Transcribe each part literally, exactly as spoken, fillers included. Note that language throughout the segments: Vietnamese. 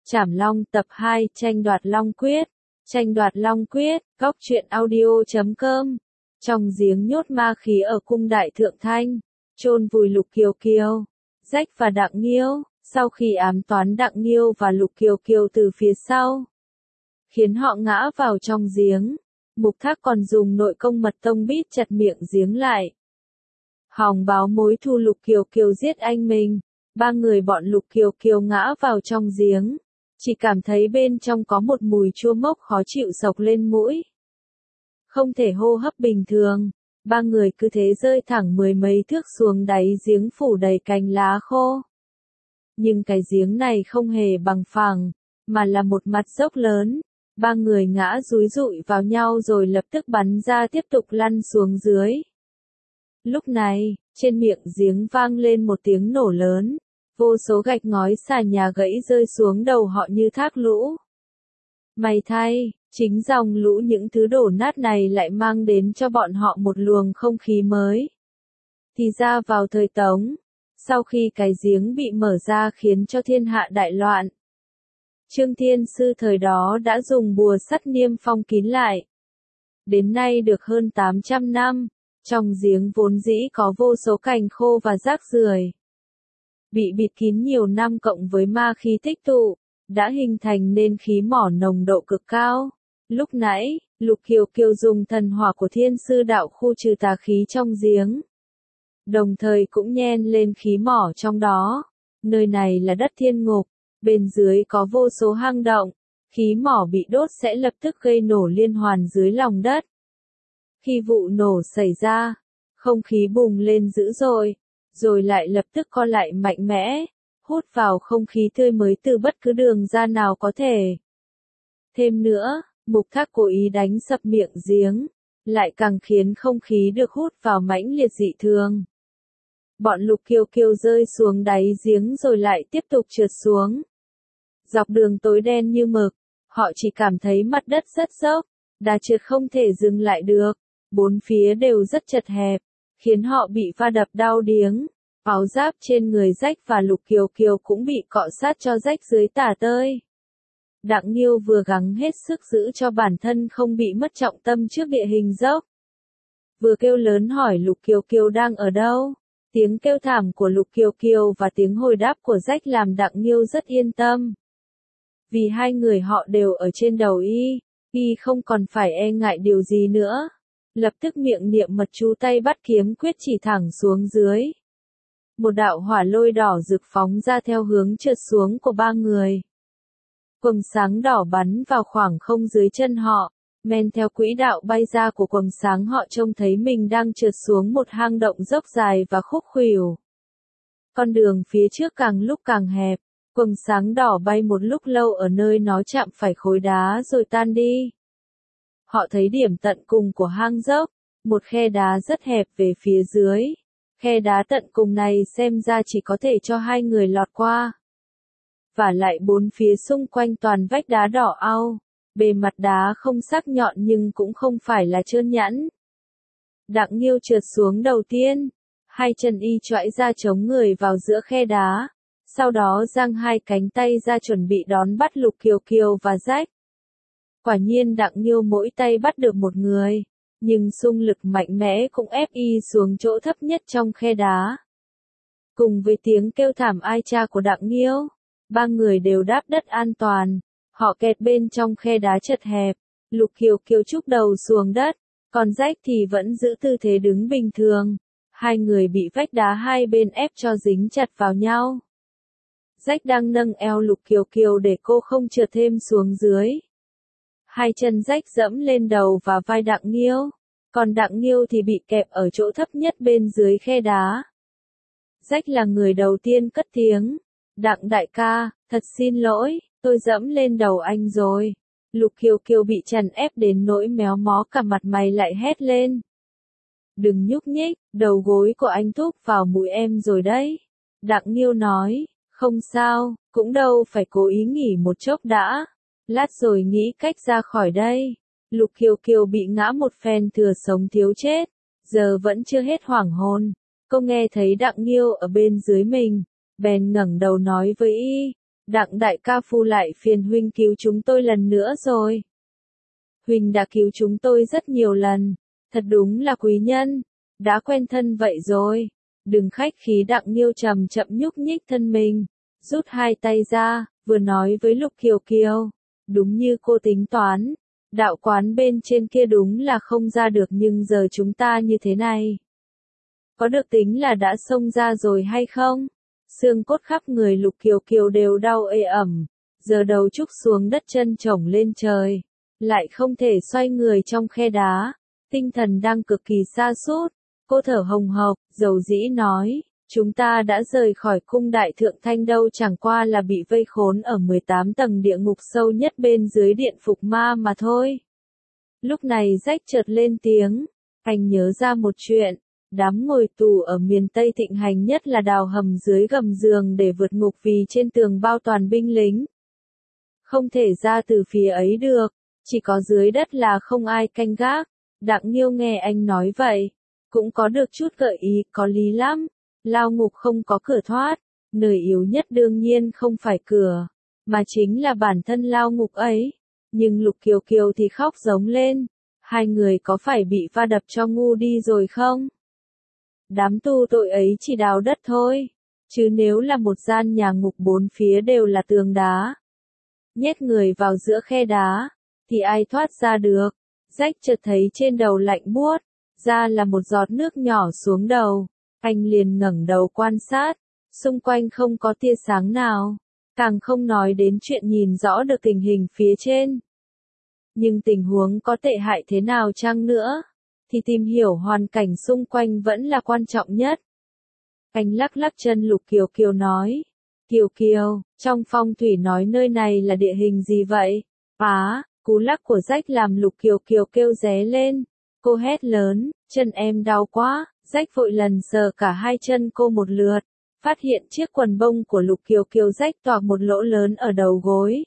Trảm Long tập hai tranh đoạt Long Quyết. Tranh đoạt Long Quyết, góc truyện audio chấm com. Trong giếng nhốt ma khí ở cung đại thượng thanh, chôn vùi Lục Kiều Kiều, Rách và Đặng Nghiêu, sau khi ám toán Đặng Nghiêu và Lục Kiều Kiều từ phía sau, khiến họ ngã vào trong giếng. Mục Thác còn dùng nội công mật tông bít chặt miệng giếng lại, hòng báo mối thù Lục Kiều Kiều giết anh mình. Ba người bọn Lục Kiều Kiều ngã vào trong giếng, chỉ cảm thấy bên trong có một mùi chua mốc khó chịu xộc lên mũi, không thể hô hấp bình thường. Ba người cứ thế rơi thẳng mười mấy thước xuống đáy giếng phủ đầy cành lá khô. Nhưng cái giếng này không hề bằng phẳng, mà là một mặt dốc lớn. Ba người ngã dúi dụi vào nhau rồi lập tức bắn ra tiếp tục lăn xuống dưới. Lúc này, trên miệng giếng vang lên một tiếng nổ lớn. Vô số gạch ngói xà nhà gãy rơi xuống đầu họ như thác lũ. May thay, chính dòng lũ những thứ đổ nát này lại mang đến cho bọn họ một luồng không khí mới. Thì ra vào thời Tống, sau khi cái giếng bị mở ra khiến cho thiên hạ đại loạn, Trương Thiên Sư thời đó đã dùng bùa sắt niêm phong kín lại. Đến nay được hơn tám trăm năm, trong giếng vốn dĩ có vô số cành khô và rác rưởi, bị bịt kín nhiều năm cộng với ma khí tích tụ, đã hình thành nên khí mỏ nồng độ cực cao. Lúc nãy, Lục Kiều Kiều dùng thần hỏa của Thiên Sư đạo khu trừ tà khí trong giếng, đồng thời cũng nhen lên khí mỏ trong đó. Nơi này là đất thiên ngục, bên dưới có vô số hang động, khí mỏ bị đốt sẽ lập tức gây nổ liên hoàn dưới lòng đất. Khi vụ nổ xảy ra, không khí bùng lên dữ dội, rồi lại lập tức co lại mạnh mẽ, hút vào không khí tươi mới từ bất cứ đường ra nào có thể. Thêm nữa, Mục Thác cố ý đánh sập miệng giếng, lại càng khiến không khí được hút vào mãnh liệt dị thường. Bọn Lục Kiều Kiều rơi xuống đáy giếng rồi lại tiếp tục trượt xuống. Dọc đường tối đen như mực, họ chỉ cảm thấy mặt đất rất dốc, đà trượt không thể dừng lại được, bốn phía đều rất chật hẹp, khiến họ bị va đập đau điếng. Áo giáp trên người Rách và Lục Kiều Kiều cũng bị cọ sát cho rách dưới tả tơi. Đặng Nghiêu vừa gắng hết sức giữ cho bản thân không bị mất trọng tâm trước địa hình dốc, vừa kêu lớn hỏi Lục Kiều Kiều đang ở đâu. Tiếng kêu thảm của Lục Kiều Kiều và tiếng hồi đáp của Rách làm Đặng Nghiêu rất yên tâm. Vì hai người họ đều ở trên đầu y, y không còn phải e ngại điều gì nữa. Lập tức miệng niệm mật chú tay bắt kiếm quyết chỉ thẳng xuống dưới. Một đạo hỏa lôi đỏ rực phóng ra theo hướng trượt xuống của ba người. Quầng sáng đỏ bắn vào khoảng không dưới chân họ, men theo quỹ đạo bay ra của quầng sáng họ trông thấy mình đang trượt xuống một hang động dốc dài và khúc khuỷu. Con đường phía trước càng lúc càng hẹp, quầng sáng đỏ bay một lúc lâu ở nơi nó chạm phải khối đá rồi tan đi. Họ thấy điểm tận cùng của hang dốc, một khe đá rất hẹp về phía dưới. Khe đá tận cùng này xem ra chỉ có thể cho hai người lọt qua. Và lại bốn phía xung quanh toàn vách đá đỏ au, bề mặt đá không sắc nhọn nhưng cũng không phải là trơn nhẵn. Đặng Nghiêu trượt xuống đầu tiên, hai chân y choãi ra chống người vào giữa khe đá, sau đó giang hai cánh tay ra chuẩn bị đón bắt Lục Kiều Kiều và Rách. Quả nhiên Đặng Nghiêu mỗi tay bắt được một người, nhưng xung lực mạnh mẽ cũng ép y xuống chỗ thấp nhất trong khe đá. Cùng với tiếng kêu thảm ai cha của Đặng Nghiêu, ba người đều đáp đất an toàn. Họ kẹt bên trong khe đá chật hẹp. Lục Kiều Kiều chúc đầu xuống đất, còn Rách thì vẫn giữ tư thế đứng bình thường. Hai người bị vách đá hai bên ép cho dính chặt vào nhau. Rách đang nâng eo Lục Kiều Kiều để cô không trượt thêm xuống dưới. Hai chân Rách dẫm lên đầu và vai Đặng Nghiêu, còn Đặng Nghiêu thì bị kẹp ở chỗ thấp nhất bên dưới khe đá. Rách là người đầu tiên cất tiếng. Đặng đại ca, thật xin lỗi, tôi dẫm lên đầu anh rồi. Lục Kiều Kiều bị chèn ép đến nỗi méo mó cả mặt mày lại hét lên. Đừng nhúc nhích, đầu gối của anh thúc vào mũi em rồi đấy. Đặng Nghiêu nói, không sao, cũng đâu phải cố ý nghỉ một chốc đã. Lát rồi nghĩ cách ra khỏi đây. Lục Kiều Kiều bị ngã một phen thừa sống thiếu chết, giờ vẫn chưa hết hoảng hồn. Cô nghe thấy Đặng Nghiêu ở bên dưới mình, bèn ngẩng đầu nói với y, Đặng đại ca phu lại phiền huynh cứu chúng tôi lần nữa rồi. Huynh đã cứu chúng tôi rất nhiều lần, thật đúng là quý nhân, đã quen thân vậy rồi. Đừng khách khí. Đặng Nghiêu chậm chậm nhúc nhích thân mình, rút hai tay ra, vừa nói với Lục Kiều Kiều, đúng như cô tính toán, đạo quán bên trên kia đúng là không ra được, nhưng giờ chúng ta như thế này, có được tính là đã xông ra rồi hay không? Xương cốt khắp người Lục Kiều Kiều đều đau ê ẩm, giờ đầu trúc xuống đất, chân chổng lên trời, lại không thể xoay người trong khe đá, tinh thần đang cực kỳ sa sút. Cô thở hồng hộc, dầu dĩ nói, chúng ta đã rời khỏi cung đại thượng thanh đâu, chẳng qua là bị vây khốn ở mười tám tầng địa ngục sâu nhất bên dưới điện phục ma mà thôi. Lúc này rách chợt lên tiếng, anh nhớ ra một chuyện, đám ngồi tù ở miền Tây thịnh hành nhất là đào hầm dưới gầm giường để vượt ngục, vì trên tường bao toàn binh lính. Không thể ra từ phía ấy được, chỉ có dưới đất là không ai canh gác. Đặng Nghiêu nghe anh nói vậy, cũng có được chút gợi ý, có lý lắm. Lao ngục không có cửa thoát, nơi yếu nhất đương nhiên không phải cửa, mà chính là bản thân lao ngục ấy. Nhưng Lục Kiều Kiều thì khóc giống lên, hai người có phải bị va đập cho ngu đi rồi không? Đám tu tội ấy chỉ đào đất thôi, chứ nếu là một gian nhà ngục bốn phía đều là tường đá, nhét người vào giữa khe đá, thì ai thoát ra được? Rách chợt thấy trên đầu lạnh buốt, ra là một giọt nước nhỏ xuống đầu, anh liền ngẩng đầu quan sát, xung quanh không có tia sáng nào, càng không nói đến chuyện nhìn rõ được tình hình phía trên. Nhưng tình huống có tệ hại thế nào chăng nữa, thì tìm hiểu hoàn cảnh xung quanh vẫn là quan trọng nhất. Anh lắc lắc chân. Lục Kiều Kiều nói, Kiều Kiều, trong phong thủy nói nơi này là địa hình gì vậy? Á, cú lắc của rách làm Lục Kiều Kiều kêu ré lên, cô hét lớn, chân em đau quá. Rách vội lần sờ cả hai chân cô một lượt, phát hiện chiếc quần bông của Lục Kiều Kiều rách toạc một lỗ lớn ở đầu gối.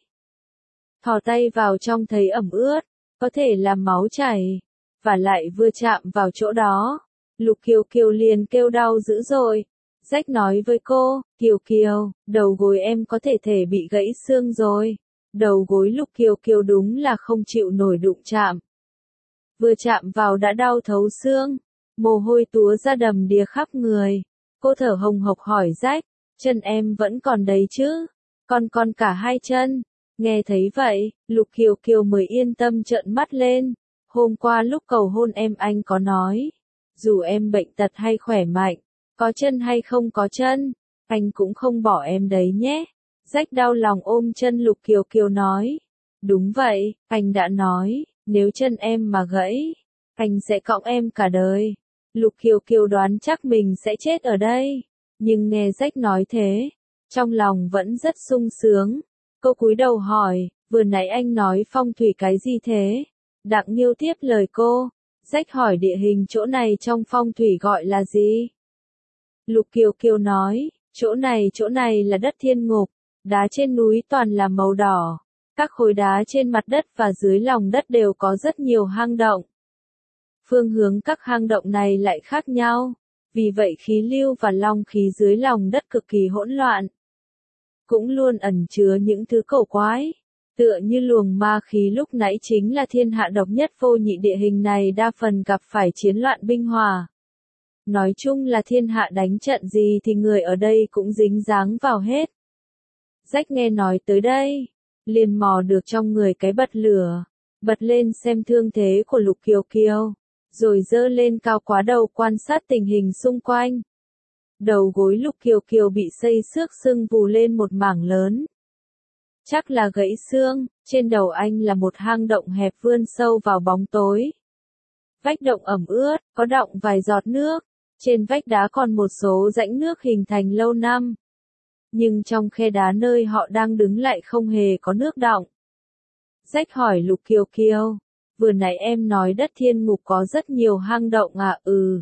Thò tay vào trong thấy ẩm ướt, có thể là máu chảy, và lại vừa chạm vào chỗ đó, Lục Kiều Kiều liền kêu đau dữ dội. Rách nói với cô, Kiều Kiều, đầu gối em có thể thể bị gãy xương rồi. Đầu gối Lục Kiều Kiều đúng là không chịu nổi đụng chạm. Vừa chạm vào đã đau thấu xương, mồ hôi túa ra đầm đìa khắp người. Cô thở hồng hộc hỏi rách, chân em vẫn còn đấy chứ? Còn còn cả hai chân. Nghe thấy vậy, Lục Kiều Kiều mới yên tâm trợn mắt lên. Hôm qua lúc cầu hôn em anh có nói, dù em bệnh tật hay khỏe mạnh, có chân hay không có chân, anh cũng không bỏ em đấy nhé. Rách đau lòng ôm chân Lục Kiều Kiều nói, đúng vậy, anh đã nói, nếu chân em mà gãy, anh sẽ cõng em cả đời. Lục Kiều Kiều đoán chắc mình sẽ chết ở đây, nhưng nghe rách nói thế, trong lòng vẫn rất sung sướng. Cô cúi đầu hỏi, vừa nãy anh nói phong thủy cái gì thế? Đặng Nghiêu tiếp lời cô, rách hỏi địa hình chỗ này trong phong thủy gọi là gì? Lục Kiều Kiều nói, chỗ này chỗ này là đất thiên ngục, đá trên núi toàn là màu đỏ, các khối đá trên mặt đất và dưới lòng đất đều có rất nhiều hang động. Phương hướng các hang động này lại khác nhau, vì vậy khí lưu và long khí dưới lòng đất cực kỳ hỗn loạn, cũng luôn ẩn chứa những thứ cổ quái. Tựa như luồng ma khí lúc nãy chính là thiên hạ độc nhất vô nhị, địa hình này đa phần gặp phải chiến loạn binh hòa. Nói chung là thiên hạ đánh trận gì thì người ở đây cũng dính dáng vào hết. Rách nghe nói tới đây, liền mò được trong người cái bật lửa, bật lên xem thương thế của Lục Kiều Kiều, rồi giơ lên cao quá đầu quan sát tình hình xung quanh. Đầu gối Lục Kiều Kiều bị xây xước sưng vù lên một mảng lớn. Chắc là gãy xương. Trên đầu anh là một hang động hẹp vươn sâu vào bóng tối. Vách động ẩm ướt, có đọng vài giọt nước. Trên vách đá còn một số rãnh nước hình thành lâu năm. Nhưng trong khe đá nơi họ đang đứng lại không hề có nước đọng. Rách hỏi Lục Kiều Kiều, vừa nãy em nói đất thiên ngục có rất nhiều hang động à? Ừ.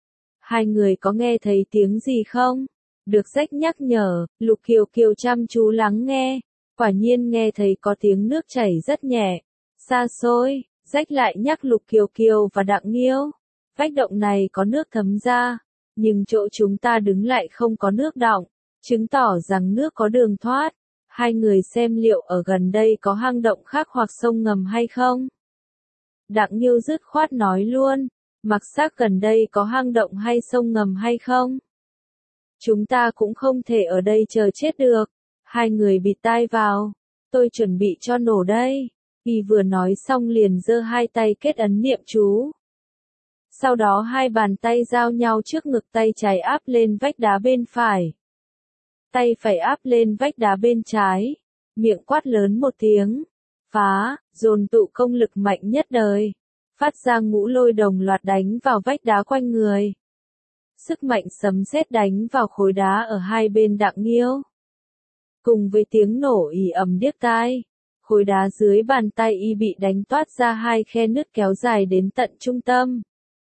Hai người có nghe thấy tiếng gì không? Được Rách nhắc nhở, Lục Kiều Kiều chăm chú lắng nghe. Quả nhiên nghe thấy có tiếng nước chảy rất nhẹ, xa xôi. Rách lại nhắc Lục Kiều Kiều và Đặng Nghiêu, vách động này có nước thấm ra, nhưng chỗ chúng ta đứng lại không có nước đọng, chứng tỏ rằng nước có đường thoát. Hai người xem liệu ở gần đây có hang động khác hoặc sông ngầm hay không. Đặng Nghiêu dứt khoát nói luôn, Mặc Sắc gần đây có hang động hay sông ngầm hay không? Chúng ta cũng không thể ở đây chờ chết được. Hai người bịt tai vào. Tôi chuẩn bị cho nổ đây. Y vừa nói xong liền giơ hai tay kết ấn niệm chú. Sau đó hai bàn tay giao nhau trước ngực, tay trái áp lên vách đá bên phải. Tay phải áp lên vách đá bên trái. Miệng quát lớn một tiếng. Phá, dồn tụ công lực mạnh nhất đời. Phát ra ngũ lôi đồng loạt đánh vào vách đá quanh người. Sức mạnh sấm sét đánh vào khối đá ở hai bên Đặng Nghiêu. Cùng với tiếng nổ ì ầm điếc tai, khối đá dưới bàn tay y bị đánh toát ra hai khe nứt kéo dài đến tận trung tâm.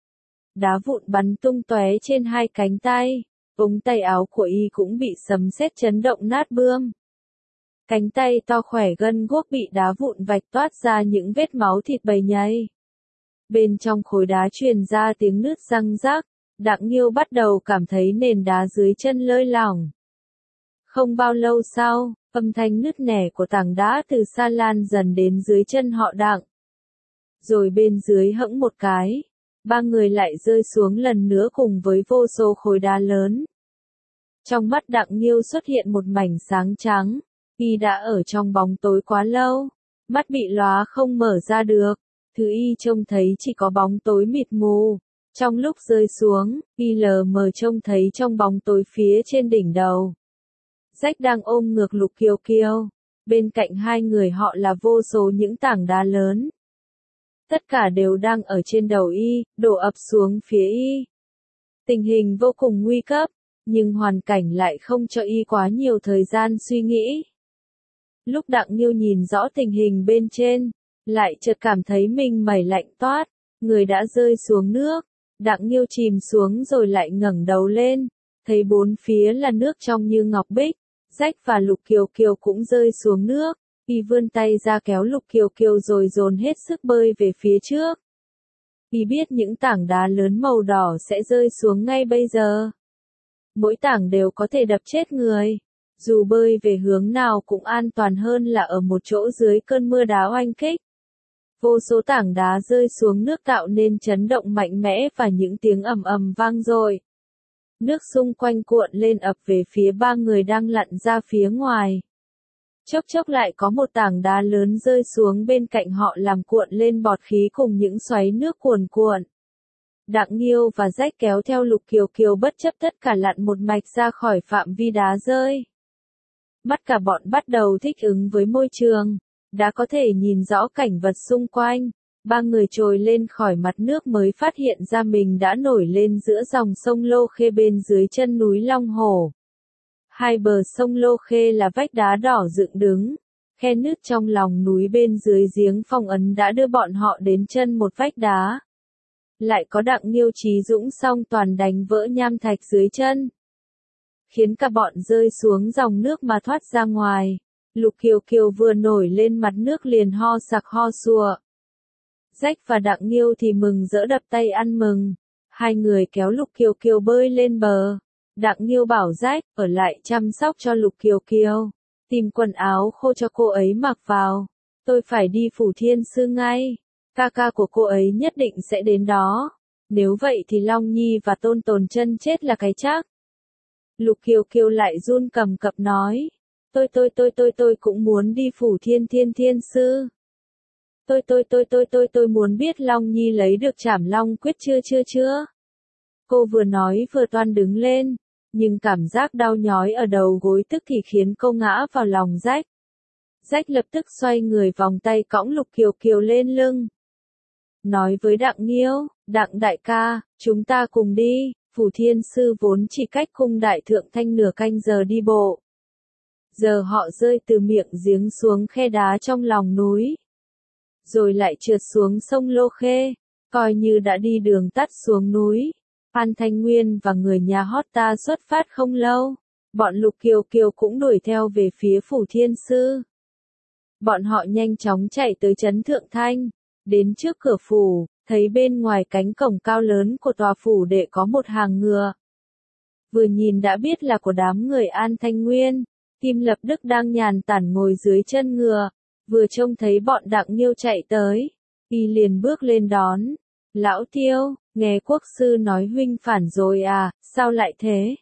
Đá vụn bắn tung tóe trên hai cánh tay, ống tay áo của y cũng bị sấm sét chấn động nát bươm. Cánh tay to khỏe gân guốc bị đá vụn vạch toát ra những vết máu thịt bầy nhầy. Bên trong khối đá truyền ra tiếng nứt răng rắc, Đặng Nghiêu bắt đầu cảm thấy nền đá dưới chân lơi lỏng. Không bao lâu sau, âm thanh nứt nẻ của tảng đá từ xa lan dần đến dưới chân họ Đặng. Rồi bên dưới hẫng một cái, ba người lại rơi xuống lần nữa cùng với vô số khối đá lớn. Trong mắt Đặng Nghiêu xuất hiện một mảnh sáng trắng, y đã ở trong bóng tối quá lâu, mắt bị lóa không mở ra được, thứ y trông thấy chỉ có bóng tối mịt mù. Trong lúc rơi xuống, y lờ mờ trông thấy trong bóng tối phía trên đỉnh đầu. Rách đang ôm ngược Lục Kiều Kiều, bên cạnh hai người họ là vô số những tảng đá lớn. Tất cả đều đang ở trên đầu y, đổ ập xuống phía y. Tình hình vô cùng nguy cấp, nhưng hoàn cảnh lại không cho y quá nhiều thời gian suy nghĩ. Lúc Đặng Nghiêu nhìn rõ tình hình bên trên, lại chợt cảm thấy mình mẩy lạnh toát, người đã rơi xuống nước. Đặng Nghiêu chìm xuống rồi lại ngẩng đầu lên, thấy bốn phía là nước trong như ngọc bích. Rách và Lục Kiều Kiều cũng rơi xuống nước, y vươn tay ra kéo Lục Kiều Kiều rồi dồn hết sức bơi về phía trước. Y biết những tảng đá lớn màu đỏ sẽ rơi xuống ngay bây giờ. Mỗi tảng đều có thể đập chết người. Dù bơi về hướng nào cũng an toàn hơn là ở một chỗ dưới cơn mưa đá oanh kích. Vô số tảng đá rơi xuống nước tạo nên chấn động mạnh mẽ và những tiếng ầm ầm vang dội. Nước xung quanh cuộn lên ập về phía ba người đang lặn ra phía ngoài. Chốc chốc lại có một tảng đá lớn rơi xuống bên cạnh họ làm cuộn lên bọt khí cùng những xoáy nước cuồn cuộn. Đặng Nghiêu và Rách kéo theo Lục Kiều Kiều bất chấp tất cả lặn một mạch ra khỏi phạm vi đá rơi. Mắt cả bọn bắt đầu thích ứng với môi trường, đã có thể nhìn rõ cảnh vật xung quanh. Ba người trồi lên khỏi mặt nước mới phát hiện ra mình đã nổi lên giữa dòng sông Lô Khê bên dưới chân núi Long Hổ. Hai bờ sông Lô Khê là vách đá đỏ dựng đứng, khe nứt trong lòng núi bên dưới giếng phong ấn đã đưa bọn họ đến chân một vách đá. Lại có Đặng Nghiêu trí dũng song toàn đánh vỡ nham thạch dưới chân, khiến cả bọn rơi xuống dòng nước mà thoát ra ngoài. Lục Kiều Kiều vừa nổi lên mặt nước liền ho sặc ho sùa. Rách và Đặng Nghiêu thì mừng rỡ đập tay ăn mừng. Hai người kéo Lục Kiều Kiều bơi lên bờ. Đặng Nghiêu bảo Rách ở lại chăm sóc cho Lục Kiều Kiều, tìm quần áo khô cho cô ấy mặc vào. Tôi phải đi Phủ Thiên Sư ngay. Ca ca của cô ấy nhất định sẽ đến đó. Nếu vậy thì Long Nhi và Tôn Tồn Chân chết là cái chắc. Lục Kiều Kiều lại run cầm cập nói. Tôi tôi tôi tôi tôi cũng muốn đi Phủ Thiên Thiên Thiên Sư. Tôi tôi tôi tôi tôi tôi muốn biết Long Nhi lấy được Trảm Long Quyết chưa chưa chưa. Cô vừa nói vừa toan đứng lên, nhưng cảm giác đau nhói ở đầu gối tức thì khiến cô ngã vào lòng Rách. Rách lập tức xoay người vòng tay cõng Lục Kiều Kiều lên lưng. Nói với Đặng Nghiêu, Đặng đại ca, chúng ta cùng đi, Phủ Thiên Sư vốn chỉ cách cung Đại Thượng Thanh nửa canh giờ đi bộ. Giờ họ rơi từ miệng giếng xuống khe đá trong lòng núi. Rồi lại trượt xuống sông Lô Khê, coi như đã đi đường tắt xuống núi. An Thanh Nguyên và người nhà Hotta xuất phát không lâu, bọn Lục Kiều Kiều cũng đuổi theo về phía Phủ Thiên Sư. Bọn họ nhanh chóng chạy tới trấn Thượng Thanh, đến trước cửa phủ, thấy bên ngoài cánh cổng cao lớn của tòa phủ đệ có một hàng ngựa. Vừa nhìn đã biết là của đám người An Thanh Nguyên, Kim Lập Đức đang nhàn tản ngồi dưới chân ngựa, vừa trông thấy bọn Đặng Nghiêu chạy tới, y liền bước lên đón. Lão Tiêu, nghe quốc sư nói huynh phản rồi à, sao lại thế?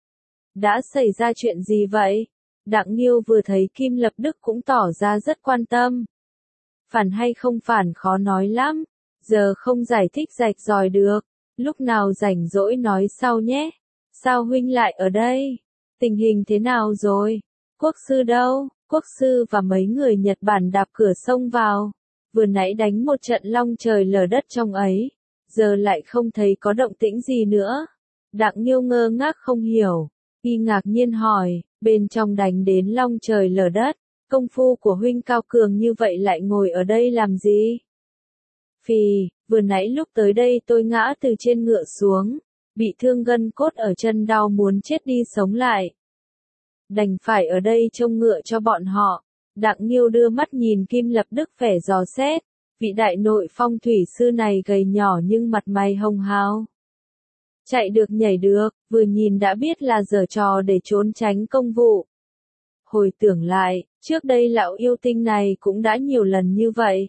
Đã xảy ra chuyện gì vậy? Đặng Nghiêu vừa thấy Kim Lập Đức cũng tỏ ra rất quan tâm. Phản hay không phản khó nói lắm, giờ không giải thích rạch ròi được, lúc nào rảnh rỗi nói sau nhé. Sao huynh lại ở đây? Tình hình thế nào rồi? Quốc sư đâu? Quốc sư và mấy người Nhật Bản đạp cửa sông vào, vừa nãy đánh một trận long trời lở đất trong ấy, giờ lại không thấy có động tĩnh gì nữa. Đặng Nghiêu ngơ ngác không hiểu, y ngạc nhiên hỏi, bên trong đánh đến long trời lở đất, công phu của huynh cao cường như vậy lại ngồi ở đây làm gì? Phì, vừa nãy lúc tới đây tôi ngã từ trên ngựa xuống, bị thương gân cốt ở chân đau muốn chết đi sống lại. Đành phải ở đây trông ngựa cho bọn họ. Đặng Nghiêu đưa mắt nhìn Kim Lập Đức vẻ dò xét, vị đại nội phong thủy sư này gầy nhỏ nhưng mặt mày hồng hào. Chạy được nhảy được, vừa nhìn đã biết là giở trò để trốn tránh công vụ. Hồi tưởng lại, trước đây lão yêu tinh này cũng đã nhiều lần như vậy.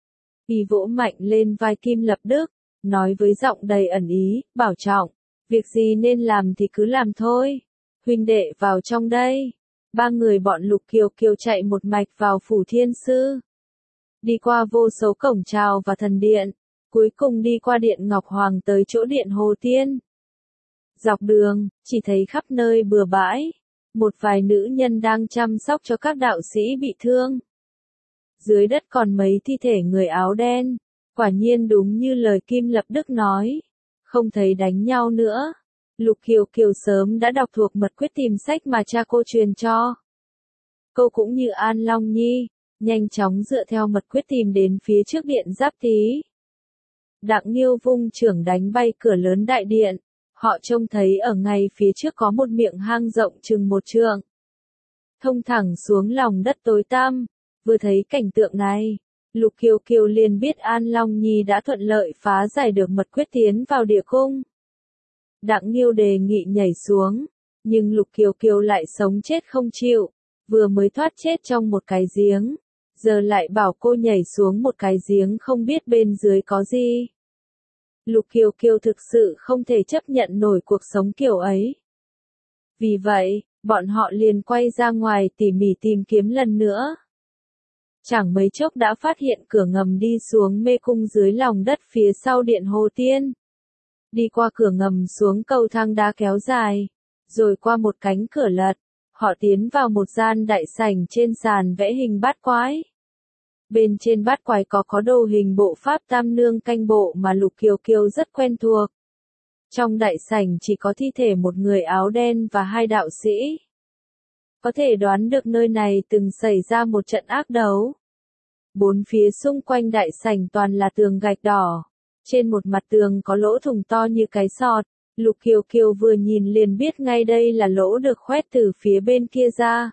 Y vỗ mạnh lên vai Kim Lập Đức, nói với giọng đầy ẩn ý, bảo trọng, việc gì nên làm thì cứ làm thôi. Huynh đệ vào trong đây. Ba người bọn Lục Kiều Kiều chạy một mạch vào phủ thiên sư. Đi qua vô số cổng chào và thần điện, cuối cùng đi qua điện Ngọc Hoàng tới chỗ điện Hồ Tiên. Dọc đường, chỉ thấy khắp nơi bừa bãi, một vài nữ nhân đang chăm sóc cho các đạo sĩ bị thương. Dưới đất còn mấy thi thể người áo đen, quả nhiên đúng như lời Kim Lập Đức nói, không thấy đánh nhau nữa. Lục Kiều Kiều sớm đã đọc thuộc mật quyết tìm sách mà cha cô truyền cho. Cô cũng như An Long Nhi, nhanh chóng dựa theo mật quyết tìm đến phía trước điện Giáp Tý. Đặng Nghiêu vung chưởng đánh bay cửa lớn đại điện, họ trông thấy ở ngay phía trước có một miệng hang rộng chừng một trượng, thông thẳng xuống lòng đất tối tăm. Vừa thấy cảnh tượng này, Lục Kiều Kiều liền biết An Long Nhi đã thuận lợi phá giải được mật quyết tiến vào địa cung. Đặng Nghiêu đề nghị nhảy xuống, nhưng Lục Kiều Kiều lại sống chết không chịu, vừa mới thoát chết trong một cái giếng, giờ lại bảo cô nhảy xuống một cái giếng không biết bên dưới có gì. Lục Kiều Kiều thực sự không thể chấp nhận nổi cuộc sống kiểu ấy. Vì vậy, bọn họ liền quay ra ngoài tỉ mỉ tìm kiếm lần nữa. Chẳng mấy chốc đã phát hiện cửa ngầm đi xuống mê cung dưới lòng đất phía sau điện Hồ Tiên. Đi qua cửa ngầm xuống cầu thang đá kéo dài, rồi qua một cánh cửa lật, họ tiến vào một gian đại sảnh trên sàn vẽ hình bát quái. Bên trên bát quái có có đồ hình bộ pháp tam nương canh bộ mà Lục Kiều Kiều rất quen thuộc. Trong đại sảnh chỉ có thi thể một người áo đen và hai đạo sĩ. Có thể đoán được nơi này từng xảy ra một trận ác đấu. Bốn phía xung quanh đại sảnh toàn là tường gạch đỏ. Trên một mặt tường có lỗ thủng to như cái sọt, Lục Kiều Kiều vừa nhìn liền biết ngay đây là lỗ được khoét từ phía bên kia ra.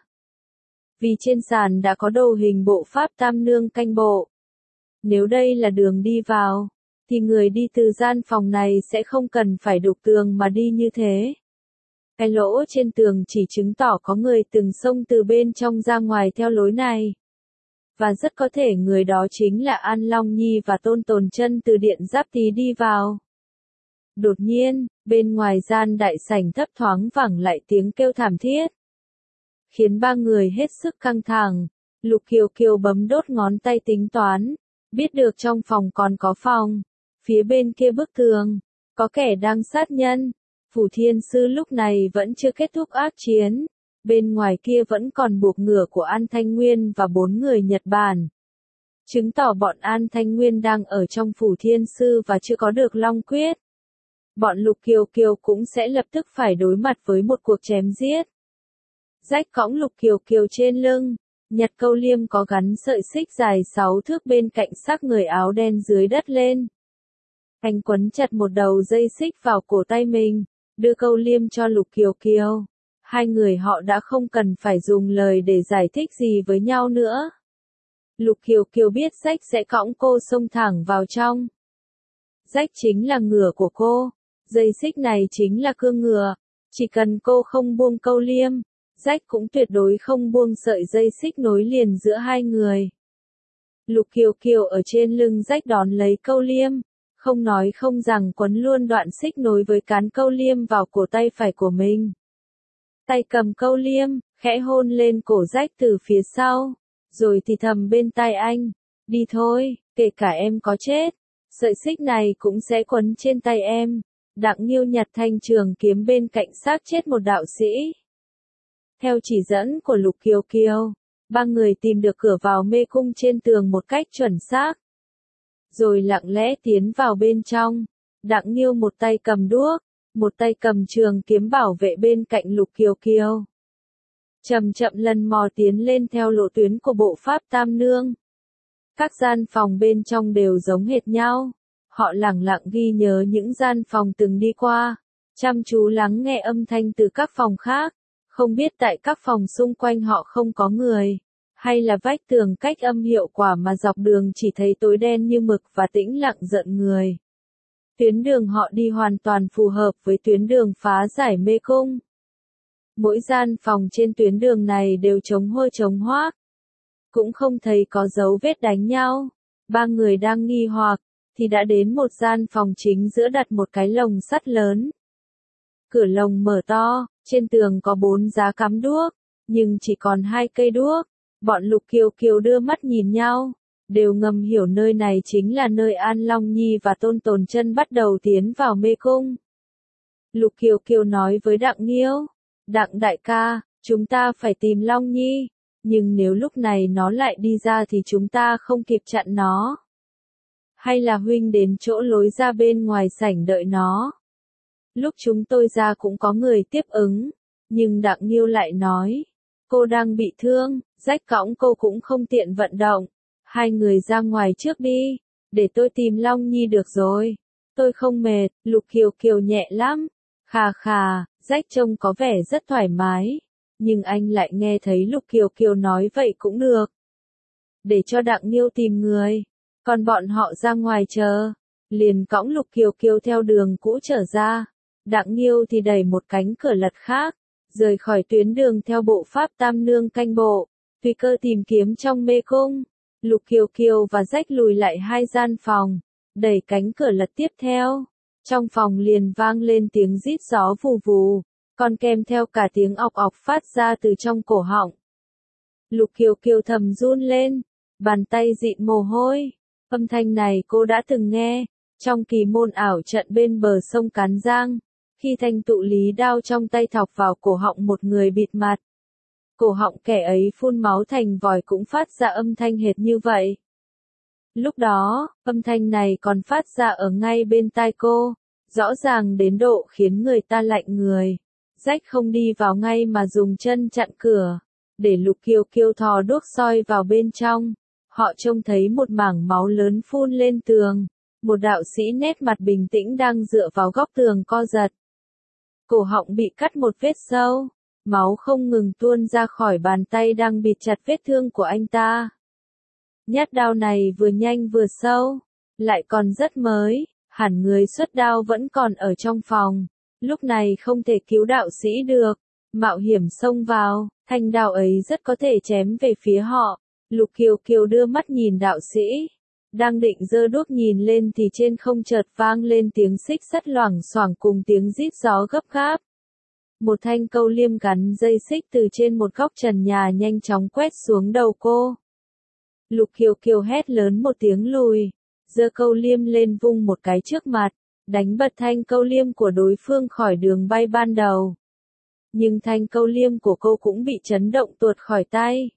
Vì trên sàn đã có đồ hình bộ pháp tam nương canh bộ. Nếu đây là đường đi vào, thì người đi từ gian phòng này sẽ không cần phải đục tường mà đi như thế. Cái lỗ trên tường chỉ chứng tỏ có người từng xông từ bên trong ra ngoài theo lối này. Và rất có thể người đó chính là An Long Nhi và Tôn Tồn Chân từ điện Giáp Tý đi vào. Đột nhiên, bên ngoài gian đại sảnh thấp thoáng vẳng lại tiếng kêu thảm thiết, khiến ba người hết sức căng thẳng. Lục Kiều Kiều bấm đốt ngón tay tính toán, biết được trong phòng còn có phòng, phía bên kia bức tường, có kẻ đang sát nhân. Phủ Thiên Sư lúc này vẫn chưa kết thúc ác chiến, bên ngoài kia vẫn còn buộc ngựa của An Thanh Nguyên và bốn người Nhật Bản. Chứng tỏ bọn An Thanh Nguyên đang ở trong Phủ Thiên Sư và chưa có được Long Quyết. Bọn Lục Kiều Kiều cũng sẽ lập tức phải đối mặt với một cuộc chém giết. Rách cõng Lục Kiều Kiều trên lưng, Nhật Câu Liêm có gắn sợi xích dài sáu thước bên cạnh xác người áo đen dưới đất lên. Anh quấn chặt một đầu dây xích vào cổ tay mình, đưa Câu Liêm cho Lục Kiều Kiều. Hai người họ đã không cần phải dùng lời để giải thích gì với nhau nữa. Lục Kiều Kiều biết rách sẽ cõng cô xông thẳng vào trong. Rách chính là ngựa của cô, dây xích này chính là cương ngựa. Chỉ cần cô không buông Câu Liêm, Rách cũng tuyệt đối không buông sợi dây xích nối liền giữa hai người. Lục Kiều Kiều ở trên lưng Rách đón lấy câu liêm, không nói không rằng quấn luôn đoạn xích nối với cán câu liêm vào cổ tay phải của mình. Tay cầm câu liêm, khẽ hôn lên cổ Rách từ phía sau, rồi thì thầm bên tai anh, đi thôi, kể cả em có chết, sợi xích này cũng sẽ quấn trên tay em. Đặng Nghiêu nhặt thanh trường kiếm bên cạnh xác chết một đạo sĩ. Theo chỉ dẫn của Lục Kiều Kiều, ba người tìm được cửa vào mê cung trên tường một cách chuẩn xác. Rồi lặng lẽ tiến vào bên trong. Đặng Nghiêu một tay cầm đuốc, một tay cầm trường kiếm bảo vệ bên cạnh Lục Kiều Kiều. Chậm chậm lần mò tiến lên theo lộ tuyến của bộ pháp Tam Nương. Các gian phòng bên trong đều giống hệt nhau. Họ lẳng lặng ghi nhớ những gian phòng từng đi qua, chăm chú lắng nghe âm thanh từ các phòng khác, không biết tại các phòng xung quanh họ không có người, hay là vách tường cách âm hiệu quả mà dọc đường chỉ thấy tối đen như mực và tĩnh lặng giận người. Tuyến đường họ đi hoàn toàn phù hợp với tuyến đường phá giải mê cung. Mỗi gian phòng trên tuyến đường này đều trống hôi trống hoác. Cũng không thấy có dấu vết đánh nhau. Ba người đang nghi hoặc, thì đã đến một gian phòng chính giữa đặt một cái lồng sắt lớn. Cửa lồng mở to, trên tường có bốn giá cắm đuốc, nhưng chỉ còn hai cây đuốc. Bọn Lục Kiều Kiều đưa mắt nhìn nhau, đều ngầm hiểu nơi này chính là nơi An Long Nhi và Tôn Tồn Chân bắt đầu tiến vào mê cung. Lục Kiều Kiều nói với Đặng Nghiêu, Đặng đại ca, chúng ta phải tìm Long Nhi, nhưng nếu lúc này nó lại đi ra thì chúng ta không kịp chặn nó. Hay là huynh đến chỗ lối ra bên ngoài sảnh đợi nó. Lúc chúng tôi ra cũng có người tiếp ứng, nhưng Đặng Nghiêu lại nói, cô đang bị thương, Rách cõng cô cũng không tiện vận động, hai người ra ngoài trước đi, để tôi tìm Long Nhi được rồi, tôi không mệt. Lục Kiều Kiều nhẹ lắm, khà khà, Rách trông có vẻ rất thoải mái, nhưng anh lại nghe thấy Lục Kiều Kiều nói vậy cũng được. Để cho Đặng Nghiêu tìm người. Còn bọn họ ra ngoài chờ, liền cõng Lục Kiều Kiều theo đường cũ trở ra. Đặng Nghiêu thì đẩy một cánh cửa lật khác, rời khỏi tuyến đường theo bộ pháp Tam Nương canh bộ, tùy cơ tìm kiếm trong mê cung. Lục Kiều Kiều và Rách lùi lại hai gian phòng, đẩy cánh cửa lật tiếp theo. Trong phòng liền vang lên tiếng rít gió vù vù, còn kèm theo cả tiếng ọc ọc phát ra từ trong cổ họng. Lục Kiều Kiều thầm run lên, bàn tay dịn mồ hôi. Âm thanh này cô đã từng nghe, trong kỳ môn ảo trận bên bờ sông Cán Giang, khi thanh tụ lý đao trong tay thọc vào cổ họng một người bịt mặt. Cổ họng kẻ ấy phun máu thành vòi cũng phát ra âm thanh hệt như vậy. Lúc đó, âm thanh này còn phát ra ở ngay bên tai cô, rõ ràng đến độ khiến người ta lạnh người. Rách không đi vào ngay mà dùng chân chặn cửa, để Lục Kiều Kiều thò đuốc soi vào bên trong. Họ trông thấy một mảng máu lớn phun lên tường, một đạo sĩ nét mặt bình tĩnh đang dựa vào góc tường co giật. Cổ họng bị cắt một vết sâu, máu không ngừng tuôn ra khỏi bàn tay đang bịt chặt vết thương của anh ta. Nhát đao này vừa nhanh vừa sâu, lại còn rất mới, hẳn người xuất đao vẫn còn ở trong phòng, lúc này không thể cứu đạo sĩ được, mạo hiểm xông vào, thanh đao ấy rất có thể chém về phía họ. Lục Kiều Kiều đưa mắt nhìn đạo sĩ, đang định giơ đuốc nhìn lên thì trên không chợt vang lên tiếng xích sắt loảng xoảng cùng tiếng rít gió gấp gáp. Một thanh câu liêm gắn dây xích từ trên một góc trần nhà nhanh chóng quét xuống đầu cô. Lục Kiều Kiều hét lớn một tiếng lùi, giơ câu liêm lên vung một cái trước mặt, đánh bật thanh câu liêm của đối phương khỏi đường bay ban đầu. Nhưng thanh câu liêm của cô cũng bị chấn động tuột khỏi tay.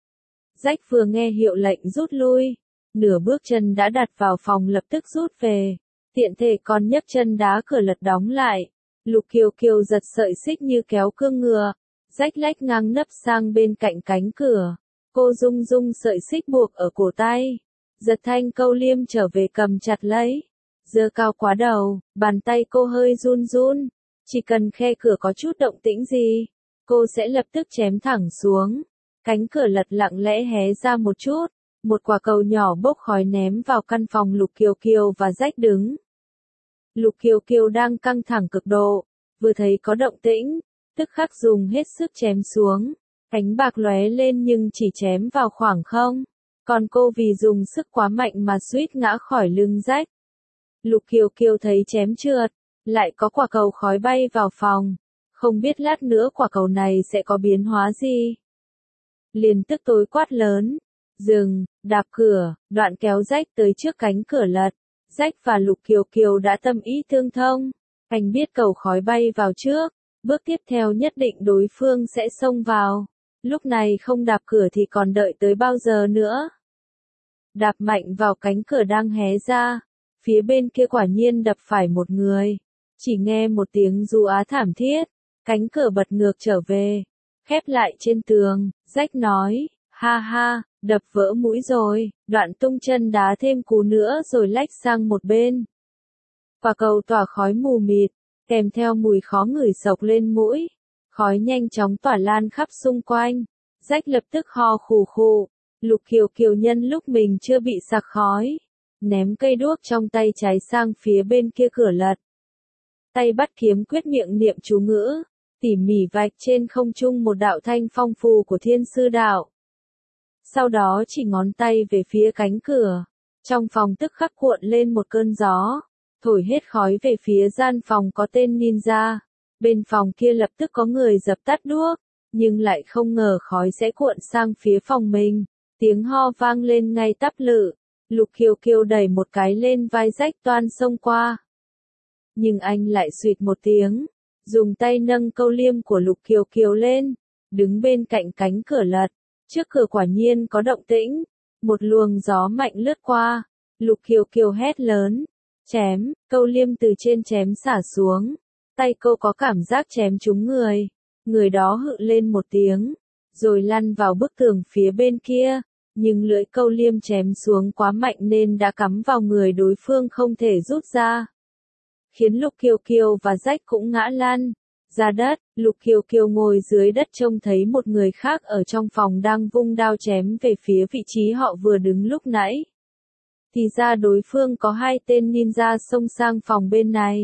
Rách vừa nghe hiệu lệnh rút lui, nửa bước chân đã đặt vào phòng lập tức rút về, tiện thể còn nhấc chân đá cửa lật đóng lại. Lục Kiều Kiều giật sợi xích như kéo cương ngựa, Rách lách ngang nấp sang bên cạnh cánh cửa, cô rung rung sợi xích buộc ở cổ tay, giật thanh câu liêm trở về cầm chặt lấy, giơ cao quá đầu, bàn tay cô hơi run run, chỉ cần khe cửa có chút động tĩnh gì, cô sẽ lập tức chém thẳng xuống. Cánh cửa lật lặng lẽ hé ra một chút, một quả cầu nhỏ bốc khói ném vào căn phòng Lục Kiều Kiều và Rách đứng. Lục Kiều Kiều đang căng thẳng cực độ, vừa thấy có động tĩnh, tức khắc dùng hết sức chém xuống. Cánh bạc lóe lên nhưng chỉ chém vào khoảng không. Còn cô vì dùng sức quá mạnh mà suýt ngã khỏi lưng rách. Lục Kiều Kiều thấy chém trượt, lại có quả cầu khói bay vào phòng. Không biết lát nữa quả cầu này sẽ có biến hóa gì. Liền tức tối quát lớn. Dừng, đạp cửa, đoạn kéo rách tới trước cánh cửa lật. Rách và Lục Kiều Kiều đã tâm ý tương thông. Anh biết cầu khói bay vào trước. Bước tiếp theo nhất định đối phương sẽ xông vào. Lúc này không đạp cửa thì còn đợi tới bao giờ nữa. Đạp mạnh vào cánh cửa đang hé ra. Phía bên kia quả nhiên đập phải một người. Chỉ nghe một tiếng ru á thảm thiết. Cánh cửa bật ngược trở về. Khép lại trên tường. Rách nói. Ha ha, đập vỡ mũi rồi. Đoạn tung chân đá thêm cú nữa rồi lách sang một bên. Quả cầu tỏa khói mù mịt. Kèm theo mùi khó ngửi sộc lên mũi. Khói nhanh chóng tỏa lan khắp xung quanh. Rách lập tức ho khù khù. Lục Kiều Kiều nhân lúc mình chưa bị sặc khói. Ném cây đuốc trong tay cháy sang phía bên kia cửa lật. Tay bắt kiếm quyết miệng niệm chú ngữ. Tỉ mỉ vạch trên không trung một đạo thanh phong phù của thiên sư đạo. Sau đó chỉ ngón tay về phía cánh cửa. Trong phòng tức khắc cuộn lên một cơn gió. Thổi hết khói về phía gian phòng có tên ninja. Bên phòng kia lập tức có người dập tắt đuốc. Nhưng lại không ngờ khói sẽ cuộn sang phía phòng mình. Tiếng ho vang lên ngay tắp lự. Lục Kiều Kiều đẩy một cái lên vai rách toan xông qua. Nhưng anh lại suýt một tiếng. Dùng tay nâng câu liêm của Lục Kiều Kiều lên. Đứng bên cạnh cánh cửa lật. Trước cửa quả nhiên có động tĩnh. Một luồng gió mạnh lướt qua. Lục Kiều Kiều hét lớn. Chém, câu liêm từ trên chém xả xuống. Tay cô có cảm giác chém trúng người. Người đó hự lên một tiếng. Rồi lăn vào bức tường phía bên kia. Nhưng lưỡi câu liêm chém xuống quá mạnh nên đã cắm vào người đối phương không thể rút ra. Khiến Lục Kiều Kiều và rách cũng ngã lăn ra đất. Lục Kiều Kiều ngồi dưới đất trông thấy một người khác ở trong phòng đang vung đao chém về phía vị trí họ vừa đứng lúc nãy. Thì ra đối phương có hai tên ninja xông sang phòng bên này.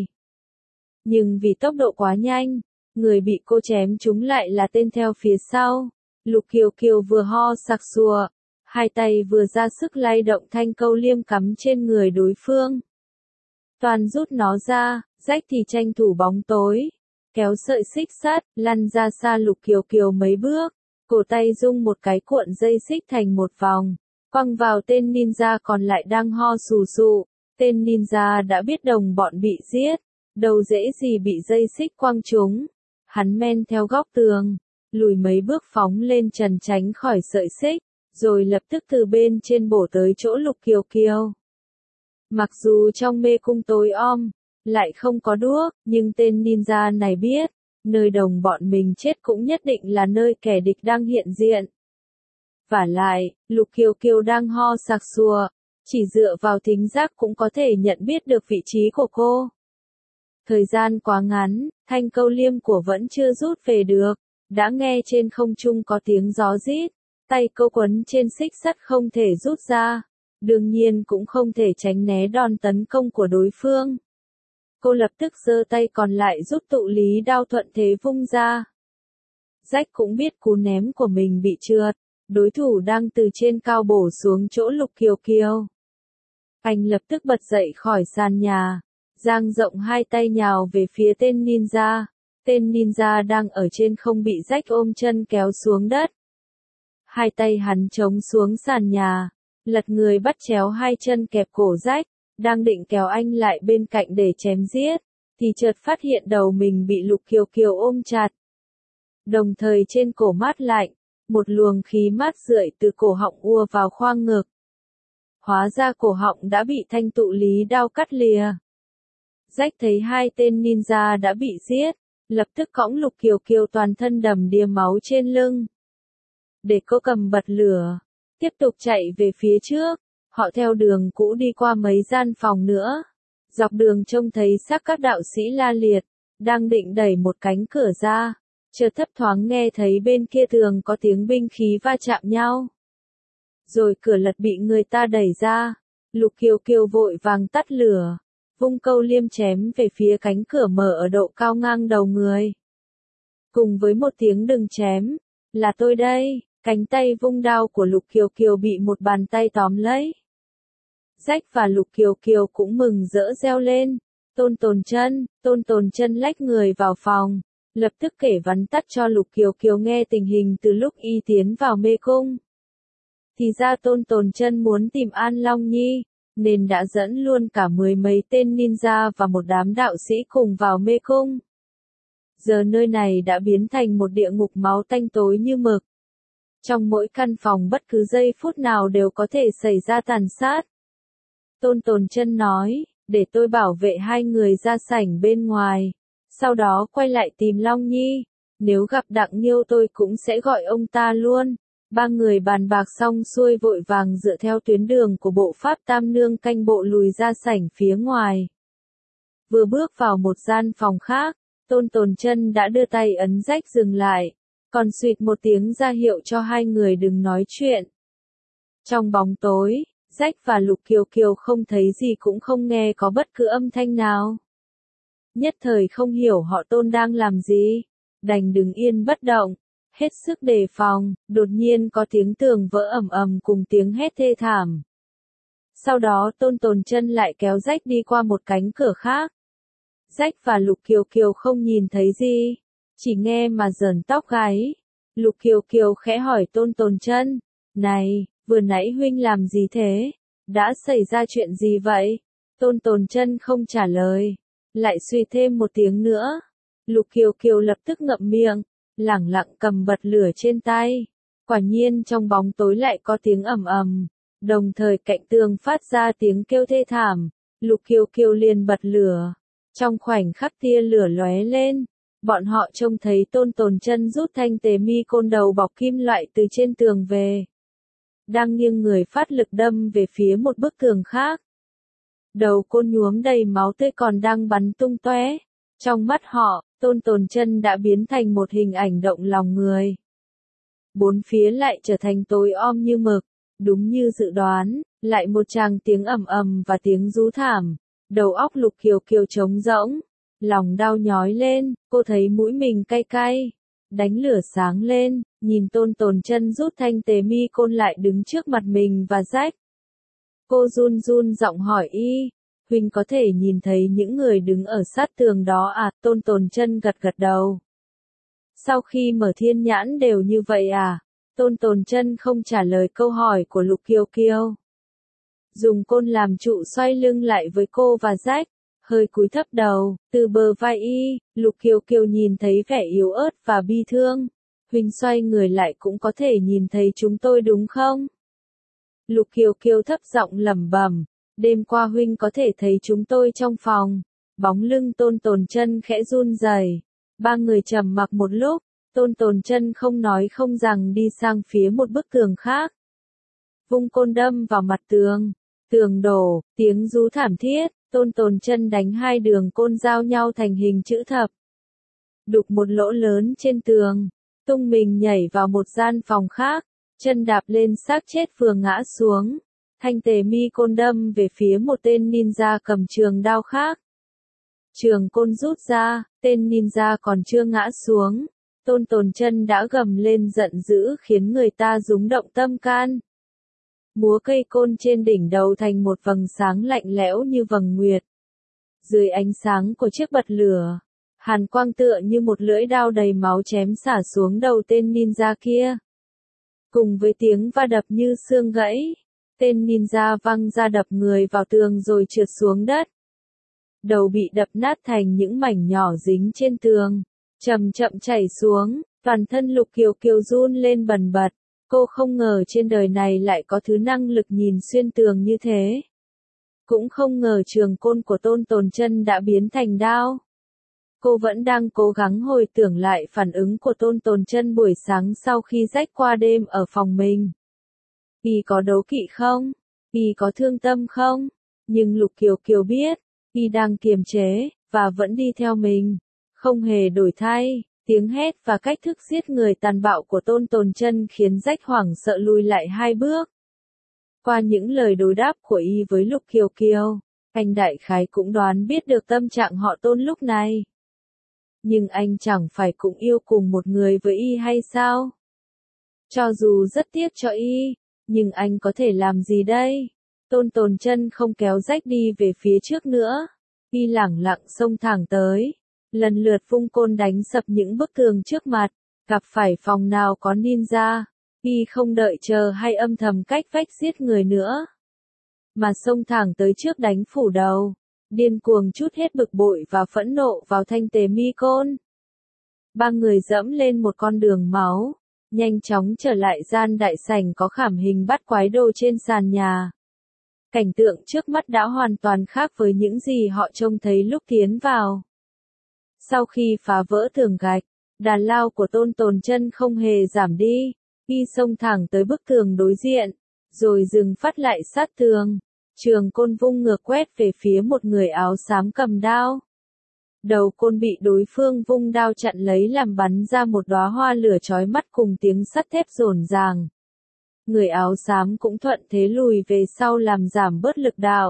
Nhưng vì tốc độ quá nhanh, người bị cô chém trúng lại là tên theo phía sau. Lục Kiều Kiều vừa ho sặc sùa, hai tay vừa ra sức lay động thanh câu liêm cắm trên người đối phương. Toàn rút nó ra, rách thì tranh thủ bóng tối. Kéo sợi xích sắt, lăn ra xa Lục Kiều Kiều mấy bước. Cổ tay rung một cái cuộn dây xích thành một vòng. Quăng vào tên ninja còn lại đang ho sù sụ. Tên ninja đã biết đồng bọn bị giết. Đâu dễ gì bị dây xích quăng trúng. Hắn men theo góc tường. Lùi mấy bước phóng lên trần tránh khỏi sợi xích. Rồi lập tức từ bên trên bổ tới chỗ Lục Kiều Kiều. Mặc dù trong mê cung tối om, lại không có đuốc, nhưng tên ninja này biết, nơi đồng bọn mình chết cũng nhất định là nơi kẻ địch đang hiện diện. Vả lại, Lục Kiều Kiều đang ho sặc sùa, chỉ dựa vào thính giác cũng có thể nhận biết được vị trí của cô. Thời gian quá ngắn, thanh câu liêm của vẫn chưa rút về được, đã nghe trên không trung có tiếng gió rít, tay cô quấn trên xích sắt không thể rút ra, đương nhiên cũng không thể tránh né đòn tấn công của đối phương. Cô lập tức giơ tay còn lại rút tụ lý đao thuận thế vung ra. Rách cũng biết cú ném của mình bị trượt, đối thủ đang từ trên cao bổ xuống chỗ Lục Kiều Kiều. Anh lập tức bật dậy khỏi sàn nhà, dang rộng hai tay nhào về phía tên ninja. Tên ninja đang ở trên không bị rách ôm chân kéo xuống đất. Hai tay hắn chống xuống sàn nhà, lật người bắt chéo hai chân kẹp cổ rách, đang định kéo anh lại bên cạnh để chém giết, thì chợt phát hiện đầu mình bị Lục Kiều Kiều ôm chặt. Đồng thời trên cổ mát lạnh, một luồng khí mát rượi từ cổ họng ùa vào khoang ngực. Hóa ra cổ họng đã bị thanh tụ lý đao cắt lìa. Rách thấy hai tên ninja đã bị giết, lập tức cõng Lục Kiều Kiều toàn thân đầm đìa máu trên lưng. Để cô cầm bật lửa, tiếp tục chạy về phía trước, họ theo đường cũ đi qua mấy gian phòng nữa. Dọc đường trông thấy xác các đạo sĩ la liệt, đang định đẩy một cánh cửa ra, chợt thấp thoáng nghe thấy bên kia tường có tiếng binh khí va chạm nhau. Rồi cửa lật bị người ta đẩy ra, Lục Kiều Kiều vội vàng tắt lửa, vung câu liêm chém về phía cánh cửa mở ở độ cao ngang đầu người. cùng với một tiếng đừng chém, là tôi đây, cánh tay vung đao của Lục Kiều Kiều bị một bàn tay tóm lấy. Rách và Lục Kiều Kiều cũng mừng rỡ reo lên, Tôn Tồn Chân, Tôn Tồn Chân lách người vào phòng, lập tức kể vắn tắt cho Lục Kiều Kiều nghe tình hình từ lúc y tiến vào mê cung. Thì ra Tôn Tồn Chân muốn tìm An Long Nhi, nên đã dẫn luôn cả mười mấy tên ninja và một đám đạo sĩ cùng vào mê cung. Giờ nơi này đã biến thành một địa ngục máu tanh tối như mực. Trong mỗi căn phòng bất cứ giây phút nào đều có thể xảy ra tàn sát. Tôn Tồn Chân nói, để tôi bảo vệ hai người ra sảnh bên ngoài, sau đó quay lại tìm Long Nhi, nếu gặp Đặng Nghiêu tôi cũng sẽ gọi ông ta luôn. Ba người bàn bạc xong xuôi vội vàng dựa theo tuyến đường của bộ pháp tam nương canh bộ lùi ra sảnh phía ngoài. Vừa bước vào một gian phòng khác, Tôn Tồn Chân đã đưa tay ấn rách dừng lại, còn suýt một tiếng ra hiệu cho hai người đừng nói chuyện. Trong bóng tối, Rách và Lục Kiều Kiều không thấy gì cũng không nghe có bất cứ âm thanh nào. Nhất thời không hiểu họ Tôn đang làm gì, đành đứng yên bất động, hết sức đề phòng, đột nhiên có tiếng tường vỡ ầm ầm cùng tiếng hét thê thảm. Sau đó Tôn Tồn Chân lại kéo Rách đi qua một cánh cửa khác. Rách và Lục Kiều Kiều không nhìn thấy gì, chỉ nghe mà rờn tóc gáy. Lục Kiều Kiều khẽ hỏi Tôn Tồn Chân, này, vừa nãy huynh làm gì thế? Đã xảy ra chuyện gì vậy? Tôn Tồn Chân không trả lời, lại suy thêm một tiếng nữa. Lục Kiều Kiều lập tức ngậm miệng, lẳng lặng cầm bật lửa trên tay. Quả nhiên trong bóng tối lại có tiếng ầm ầm, đồng thời cạnh tường phát ra tiếng kêu thê thảm. Lục Kiều Kiều liền bật lửa. Trong khoảnh khắc tia lửa lóe lên, bọn họ trông thấy Tôn Tồn Chân rút thanh tề mi côn đầu bọc kim loại từ trên tường về, đang nghiêng người phát lực đâm về phía một bức tường khác. Đầu côn nhuốm đầy máu tươi còn đang bắn tung tóe. Trong mắt họ, Tôn Tồn Chân đã biến thành một hình ảnh động lòng người. Bốn phía lại trở thành tối om như mực, đúng như dự đoán, lại một tràng tiếng ầm ầm và tiếng rú thảm. Đầu óc Lục Kiều Kiều trống rỗng, lòng đau nhói lên, cô thấy mũi mình cay cay. Đánh lửa sáng lên, nhìn Tôn Tồn Chân rút thanh tề mi côn lại đứng trước mặt mình và Rách. Cô run run giọng hỏi y, huynh có thể nhìn thấy những người đứng ở sát tường đó à? Tôn Tồn Chân gật gật đầu. Sau khi mở thiên nhãn đều như vậy à? Tôn Tồn Chân không trả lời câu hỏi của Lục Kiều Kiều. Dùng côn làm trụ xoay lưng lại với cô và Rách, hơi cúi thấp đầu, từ bờ vai y, Lục Kiều Kiều nhìn thấy vẻ yếu ớt và bi thương. Huynh xoay người lại cũng có thể nhìn thấy chúng tôi đúng không? Lục Kiều Kiều thấp giọng lẩm bẩm, đêm qua huynh có thể thấy chúng tôi trong phòng. Bóng lưng Tôn Tồn Chân khẽ run rẩy. Ba người trầm mặc một lúc, Tôn Tồn Chân không nói không rằng đi sang phía một bức tường khác. Vung côn đâm vào mặt tường, tường đổ, tiếng rú thảm thiết, Tôn Tồn Chân đánh hai đường côn giao nhau thành hình chữ thập. Đục một lỗ lớn trên tường, tung mình nhảy vào một gian phòng khác, chân đạp lên xác chết vừa ngã xuống. Thanh tề mi côn đâm về phía một tên ninja cầm trường đao khác. Trường côn rút ra, tên ninja còn chưa ngã xuống. Tôn Tồn Chân đã gầm lên giận dữ khiến người ta rúng động tâm can. Múa cây côn trên đỉnh đầu thành một vầng sáng lạnh lẽo như vầng nguyệt. Dưới ánh sáng của chiếc bật lửa, hàn quang tựa như một lưỡi đao đầy máu chém xả xuống đầu tên ninja kia. Cùng với tiếng va đập như xương gãy, tên ninja văng ra đập người vào tường rồi trượt xuống đất. Đầu bị đập nát thành những mảnh nhỏ dính trên tường, chậm chậm chảy xuống, toàn thân Lục Kiều Kiều run lên bần bật. Cô không ngờ trên đời này lại có thứ năng lực nhìn xuyên tường như thế. Cũng không ngờ trường côn của Tôn Tồn Chân đã biến thành đao. Cô vẫn đang cố gắng hồi tưởng lại phản ứng của Tôn Tồn Chân buổi sáng sau khi rách qua đêm ở phòng mình. Y có đấu kỵ không? Y có thương tâm không? Nhưng Lục Kiều Kiều biết, Y đang kiềm chế, và vẫn đi theo mình. Không hề đổi thay, tiếng hét và cách thức giết người tàn bạo của Tôn Tồn Chân khiến Rách hoảng sợ lùi lại hai bước. Qua những lời đối đáp của Y với Lục Kiều Kiều, anh đại khái cũng đoán biết được tâm trạng họ Tôn lúc này. nhưng anh chẳng phải cũng yêu cùng một người với y hay sao? Cho dù rất tiếc cho y, nhưng anh có thể làm gì đây? Tôn Tồn Chân không kéo rách đi về phía trước nữa. Y lẳng lặng xông thẳng tới, lần lượt vung côn đánh sập những bức tường trước mặt, gặp phải phòng nào có ninja, y không đợi chờ hay âm thầm cách vách giết người nữa, mà xông thẳng tới trước đánh phủ đầu, điên cuồng trút hết bực bội và phẫn nộ vào thanh tề mi côn. Ba người dẫm lên một con đường máu, nhanh chóng trở lại gian đại sảnh có khảm hình bắt quái đồ trên sàn nhà. Cảnh tượng trước mắt đã hoàn toàn khác với những gì họ trông thấy lúc tiến vào. Sau khi phá vỡ tường gạch, đàn lao của Tôn Tồn Chân không hề giảm đi, y xông thẳng tới bức tường đối diện, rồi dừng phát lại sát tường, trường côn vung ngược quét về phía một người áo xám cầm đao. Đầu côn bị đối phương vung đao chặn lấy làm bắn ra một đóa hoa lửa chói mắt cùng tiếng sắt thép rồn ràng. Người áo xám cũng thuận thế lùi về sau làm giảm bớt lực đạo.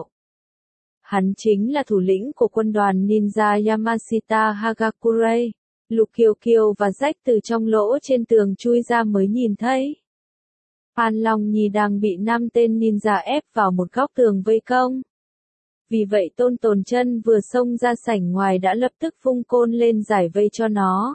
Hắn chính là thủ lĩnh của quân đoàn ninja Yamashita Hagakure. Lục Kiều Kiều và Rách từ trong lỗ trên tường chui ra mới nhìn thấy. An Long Nhi đang bị năm tên ninja ép vào một góc tường vây công. Vì vậy Tôn Tồn Chân vừa xông ra sảnh ngoài đã lập tức vung côn lên giải vây cho nó.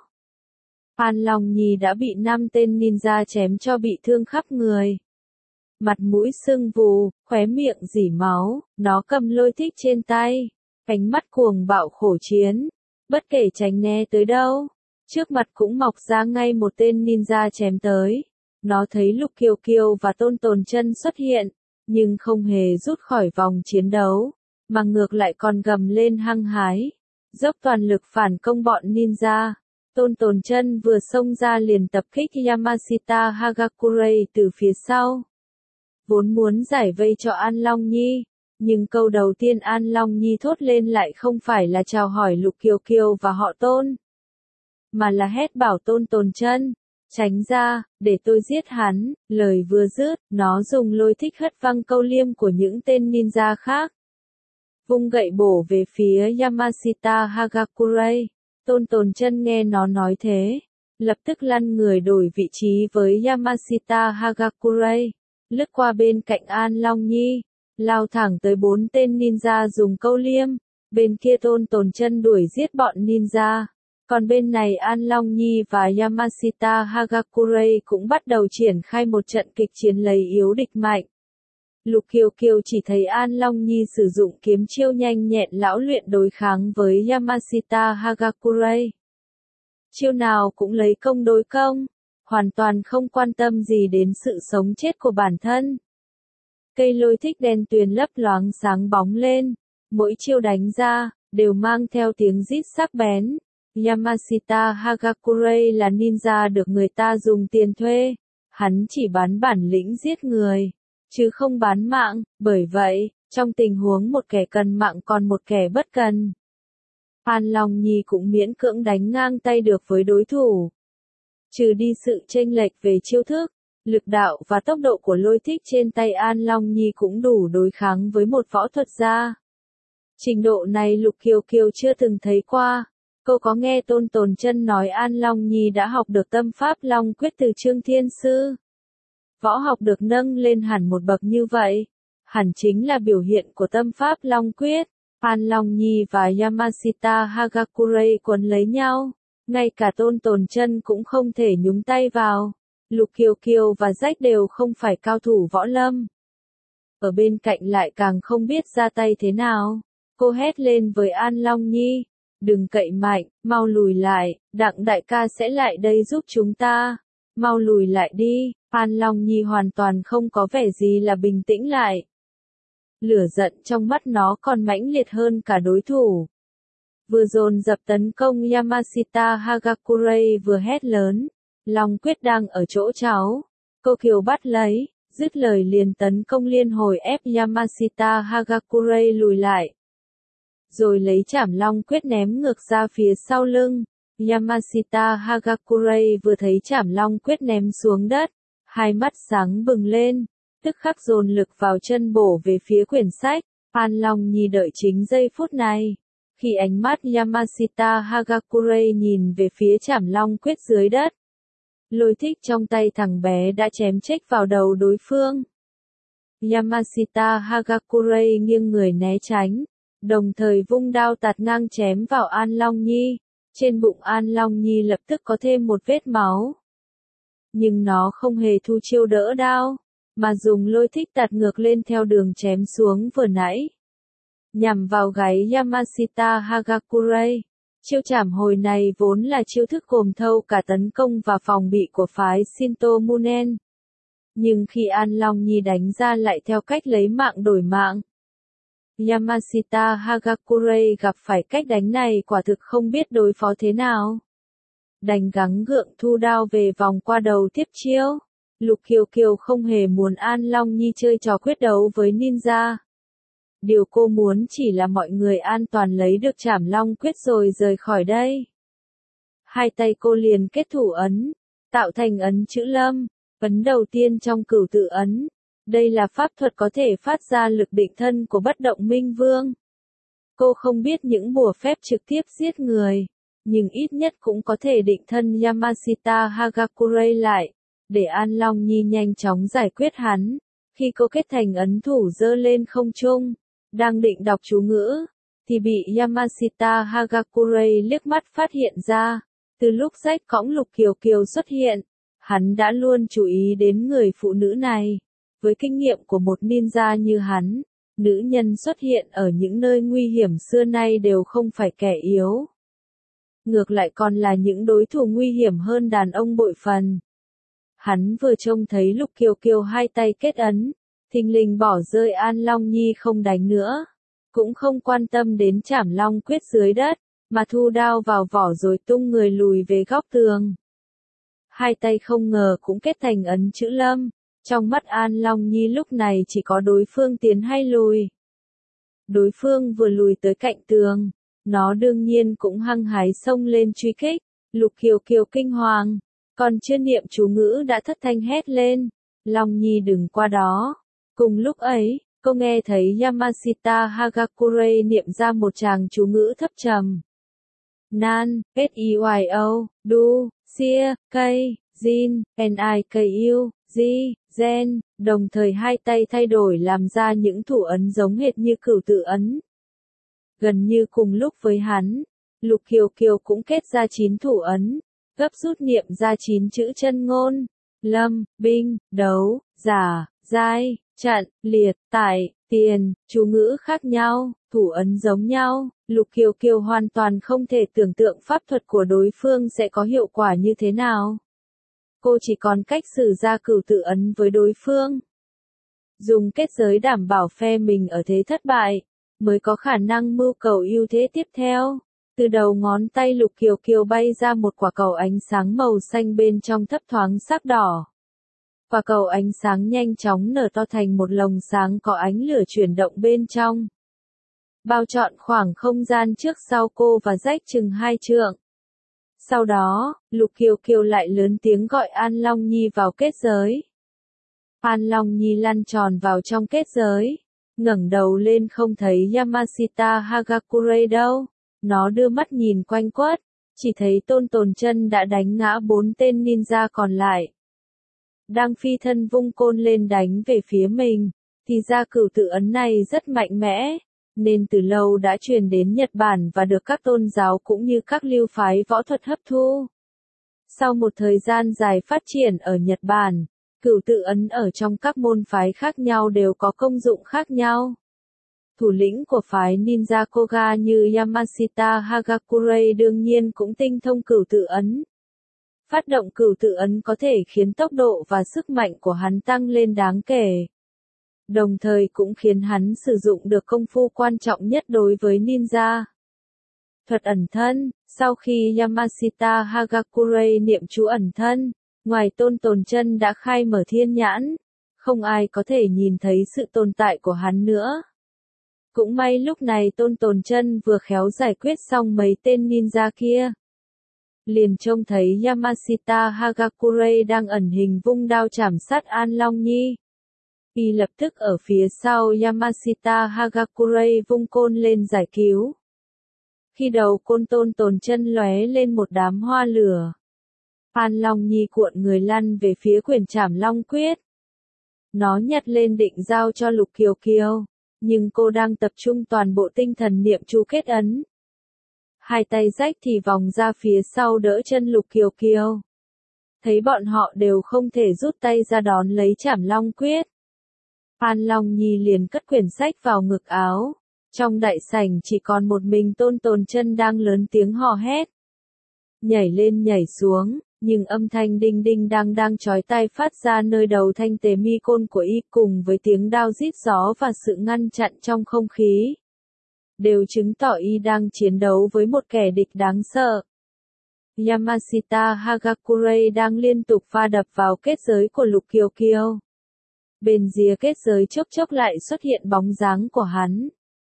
An Long Nhi đã bị năm tên ninja chém cho bị thương khắp người. Mặt mũi sưng vù, khóe miệng rỉ máu, nó cầm lôi thích trên tay, ánh mắt cuồng bạo khổ chiến, bất kể tránh né tới đâu, trước mặt cũng mọc ra ngay một tên ninja chém tới. Nó thấy Lục Kiều Kiều và Tôn Tồn Chân xuất hiện, nhưng không hề rút khỏi vòng chiến đấu, mà ngược lại còn gầm lên hăng hái, dốc toàn lực phản công bọn ninja. Tôn Tồn Chân vừa xông ra liền tập kích Yamashita Hagakure từ phía sau. Vốn muốn giải vây cho An Long Nhi, nhưng câu đầu tiên An Long Nhi thốt lên lại không phải là chào hỏi Lục Kiều Kiều và họ Tôn, mà là hét bảo Tôn Tồn Chân, tránh ra, để tôi giết hắn. Lời vừa dứt, nó dùng lôi thích hất văng câu liêm của những tên ninja khác, vung gậy bổ về phía Yamashita Hagakure. Tôn Tồn Chân nghe nó nói thế, lập tức lăn người đổi vị trí với Yamashita Hagakure, lướt qua bên cạnh An Long Nhi, lao thẳng tới bốn tên ninja dùng câu liêm. Bên kia Tôn Tồn Chân đuổi giết bọn ninja, còn bên này An Long Nhi và Yamashita Hagakure cũng bắt đầu triển khai một trận kịch chiến lấy yếu địch mạnh. Lục Kiều Kiều chỉ thấy An Long Nhi sử dụng kiếm chiêu nhanh nhẹn lão luyện đối kháng với Yamashita Hagakure. Chiêu nào cũng lấy công đối công, hoàn toàn không quan tâm gì đến sự sống chết của bản thân. Cây lôi thích đen tuyền lấp loáng sáng bóng lên, mỗi chiêu đánh ra, đều mang theo tiếng rít sắc bén. Yamashita Hagakure là ninja được người ta dùng tiền thuê, hắn chỉ bán bản lĩnh giết người, chứ không bán mạng, bởi vậy, trong tình huống một kẻ cần mạng còn một kẻ bất cần, An Long Nhi cũng miễn cưỡng đánh ngang tay được với đối thủ. Trừ đi sự chênh lệch về chiêu thức, lực đạo và tốc độ của lôi thích trên tay An Long Nhi cũng đủ đối kháng với một võ thuật gia. Trình độ này Lục Kiều Kiều chưa từng thấy qua. Cô có nghe Tôn Tồn Chân nói An Long Nhi đã học được tâm pháp Long Quyết từ Trương Thiên Sư. Võ học được nâng lên hẳn một bậc như vậy, hẳn chính là biểu hiện của tâm pháp Long Quyết. An Long Nhi và Yamashita Hagakure quấn lấy nhau, ngay cả Tôn Tồn Chân cũng không thể nhúng tay vào. Lục Kiều Kiều và Rách đều không phải cao thủ võ lâm, ở bên cạnh lại càng không biết ra tay thế nào. Cô hét lên với An Long Nhi, đừng cậy mạnh, mau lùi lại, Đặng đại ca sẽ lại đây giúp chúng ta. Mau lùi lại đi. An Long Nhi hoàn toàn không có vẻ gì là bình tĩnh lại. Lửa giận trong mắt nó còn mãnh liệt hơn cả đối thủ. Vừa dồn dập tấn công Yamashita Hagakure vừa hét lớn, Long Quyết đang ở chỗ cháu. Cô Kiều bắt lấy, dứt lời liền tấn công liên hồi ép Yamashita Hagakure lùi lại. Rồi lấy chảm Long Quyết ném ngược ra phía sau lưng. Yamashita Hagakure vừa thấy chảm Long Quyết ném xuống đất, hai mắt sáng bừng lên, tức khắc dồn lực vào chân bổ về phía quyển sách. An Long Nhi đợi chính giây phút này. Khi ánh mắt Yamashita Hagakure nhìn về phía trảm long quyết dưới đất, lôi thích trong tay thằng bé đã chém chết vào đầu đối phương. Yamashita Hagakure nghiêng người né tránh, đồng thời vung đao tạt ngang chém vào An Long Nhi. Trên bụng An Long Nhi lập tức có thêm một vết máu. Nhưng nó không hề thu chiêu đỡ đao, mà dùng lôi thích tạt ngược lên theo đường chém xuống vừa nãy, nhằm vào gáy Yamashita Hagakure. Chiêu trảm hồi này vốn là chiêu thức gồm thâu cả tấn công và phòng bị của phái Shinto Munen. Nhưng khi An Long Nhi đánh ra lại theo cách lấy mạng đổi mạng, Yamashita Hagakure gặp phải cách đánh này quả thực không biết đối phó thế nào. Đành gắng gượng thu đao về vòng qua đầu tiếp chiêu. Lục Kiều Kiều không hề muốn An Long Nhi chơi trò quyết đấu với ninja. Điều cô muốn chỉ là mọi người an toàn lấy được trảm long quyết rồi rời khỏi đây. Hai tay cô liền kết thủ ấn, tạo thành ấn chữ lâm, ấn đầu tiên trong cửu tự ấn. Đây là pháp thuật có thể phát ra lực định thân của bất động minh vương. Cô không biết những bùa phép trực tiếp giết người, nhưng ít nhất cũng có thể định thân Yamashita Hagakure lại, để An Long Nhi nhanh chóng giải quyết hắn. Khi cô kết thành ấn thủ giơ lên không trung, đang định đọc chú ngữ, thì bị Yamashita Hagakure liếc mắt phát hiện ra. Từ lúc rách cõng Lục Kiều Kiều xuất hiện, hắn đã luôn chú ý đến người phụ nữ này. Với kinh nghiệm của một ninja như hắn, nữ nhân xuất hiện ở những nơi nguy hiểm xưa nay đều không phải kẻ yếu. Ngược lại còn là những đối thủ nguy hiểm hơn đàn ông bội phần. Hắn vừa trông thấy Lục Kiều Kiều hai tay kết ấn, thình lình bỏ rơi An Long Nhi không đánh nữa, cũng không quan tâm đến trảm long quyết dưới đất, mà thu đao vào vỏ rồi tung người lùi về góc tường. Hai tay không ngờ cũng kết thành ấn chữ lâm, trong mắt An Long Nhi lúc này chỉ có đối phương tiến hay lùi. Đối phương vừa lùi tới cạnh tường, nó đương nhiên cũng hăng hái xông lên truy kích. Lục Kiều Kiều kinh hoàng, còn chưa niệm chú ngữ đã thất thanh hét lên, Long Nhi đừng qua đó. Cùng lúc ấy, cô nghe thấy Yamashita Hagakure niệm ra một tràng chú ngữ thấp trầm. Nan, S E Y O, Du, Sia, Cây, Jin, N I K U, G, Gen, đồng thời hai tay thay đổi làm ra những thủ ấn giống hệt như cửu tự ấn. Gần như cùng lúc với hắn, Lục Kiều Kiều cũng kết ra chín thủ ấn, gấp rút niệm ra chín chữ chân ngôn: lâm, binh, đấu, giả, giai, trận, liệt, tải, tiền. Chú ngữ khác nhau, thủ ấn giống nhau. Lục Kiều Kiều hoàn toàn không thể tưởng tượng pháp thuật của đối phương sẽ có hiệu quả như thế nào. Cô chỉ còn cách sử ra cửu tự ấn với đối phương. Dùng kết giới đảm bảo phe mình ở thế thất bại, mới có khả năng mưu cầu ưu thế tiếp theo. Từ đầu ngón tay Lục Kiều Kiều bay ra một quả cầu ánh sáng màu xanh bên trong thấp thoáng sắc đỏ. Quả cầu ánh sáng nhanh chóng nở to thành một lồng sáng có ánh lửa chuyển động bên trong. Bao trọn khoảng không gian trước sau cô và rách chừng hai trượng. Sau đó, Lục Kiều Kiều lại lớn tiếng gọi An Long Nhi vào kết giới. An Long Nhi lăn tròn vào trong kết giới, ngẩng đầu lên không thấy Yamashita Hagakure đâu. Nó đưa mắt nhìn quanh quất, chỉ thấy Tôn Tồn Chân đã đánh ngã bốn tên ninja còn lại. Đang phi thân vung côn lên đánh về phía mình, thì ra cửu tự ấn này rất mạnh mẽ, nên từ lâu đã truyền đến Nhật Bản và được các tôn giáo cũng như các lưu phái võ thuật hấp thu. Sau một thời gian dài phát triển ở Nhật Bản, cửu tự ấn ở trong các môn phái khác nhau đều có công dụng khác nhau. Thủ lĩnh của phái ninja Koga như Yamashita Hagakure đương nhiên cũng tinh thông cửu tự ấn. Phát động cửu tự ấn có thể khiến tốc độ và sức mạnh của hắn tăng lên đáng kể. Đồng thời cũng khiến hắn sử dụng được công phu quan trọng nhất đối với ninja. Thuật ẩn thân. Sau khi Yamashita Hagakure niệm chú ẩn thân, ngoài Tôn Tồn Chân đã khai mở thiên nhãn, không ai có thể nhìn thấy sự tồn tại của hắn nữa. Cũng may lúc này Tôn Tồn Chân vừa khéo giải quyết xong mấy tên ninja kia. Liền trông thấy Yamashita Hagakure đang ẩn hình vung đao chảm sát An Long Nhi. Y lập tức ở phía sau Yamashita Hagakure vung côn lên giải cứu. Khi đầu côn Tôn Tồn Chân lóe lên một đám hoa lửa. An Long Nhi cuộn người lăn về phía quyền trảm long quyết. Nó nhặt lên định giao cho Lục Kiều Kiều, nhưng cô đang tập trung toàn bộ tinh thần niệm chú kết ấn. Hai tay rách thì vòng ra phía sau đỡ chân Lục Kiều Kiều. Thấy bọn họ đều không thể rút tay ra đón lấy trảm long quyết. An Long Nhi liền cất quyển sách vào ngực áo. Trong đại sảnh chỉ còn một mình Tôn Tồn Chân đang lớn tiếng hò hét. Nhảy lên nhảy xuống, nhưng âm thanh đinh đinh đang đang chói tai phát ra nơi đầu thanh tế mi côn của y cùng với tiếng đao rít gió và sự ngăn chặn trong không khí. Đều chứng tỏ y đang chiến đấu với một kẻ địch đáng sợ. Yamashita Hagakure đang liên tục va đập vào kết giới của Lục Kiều Kiều. Bên rìa kết giới chốc chốc lại xuất hiện bóng dáng của hắn.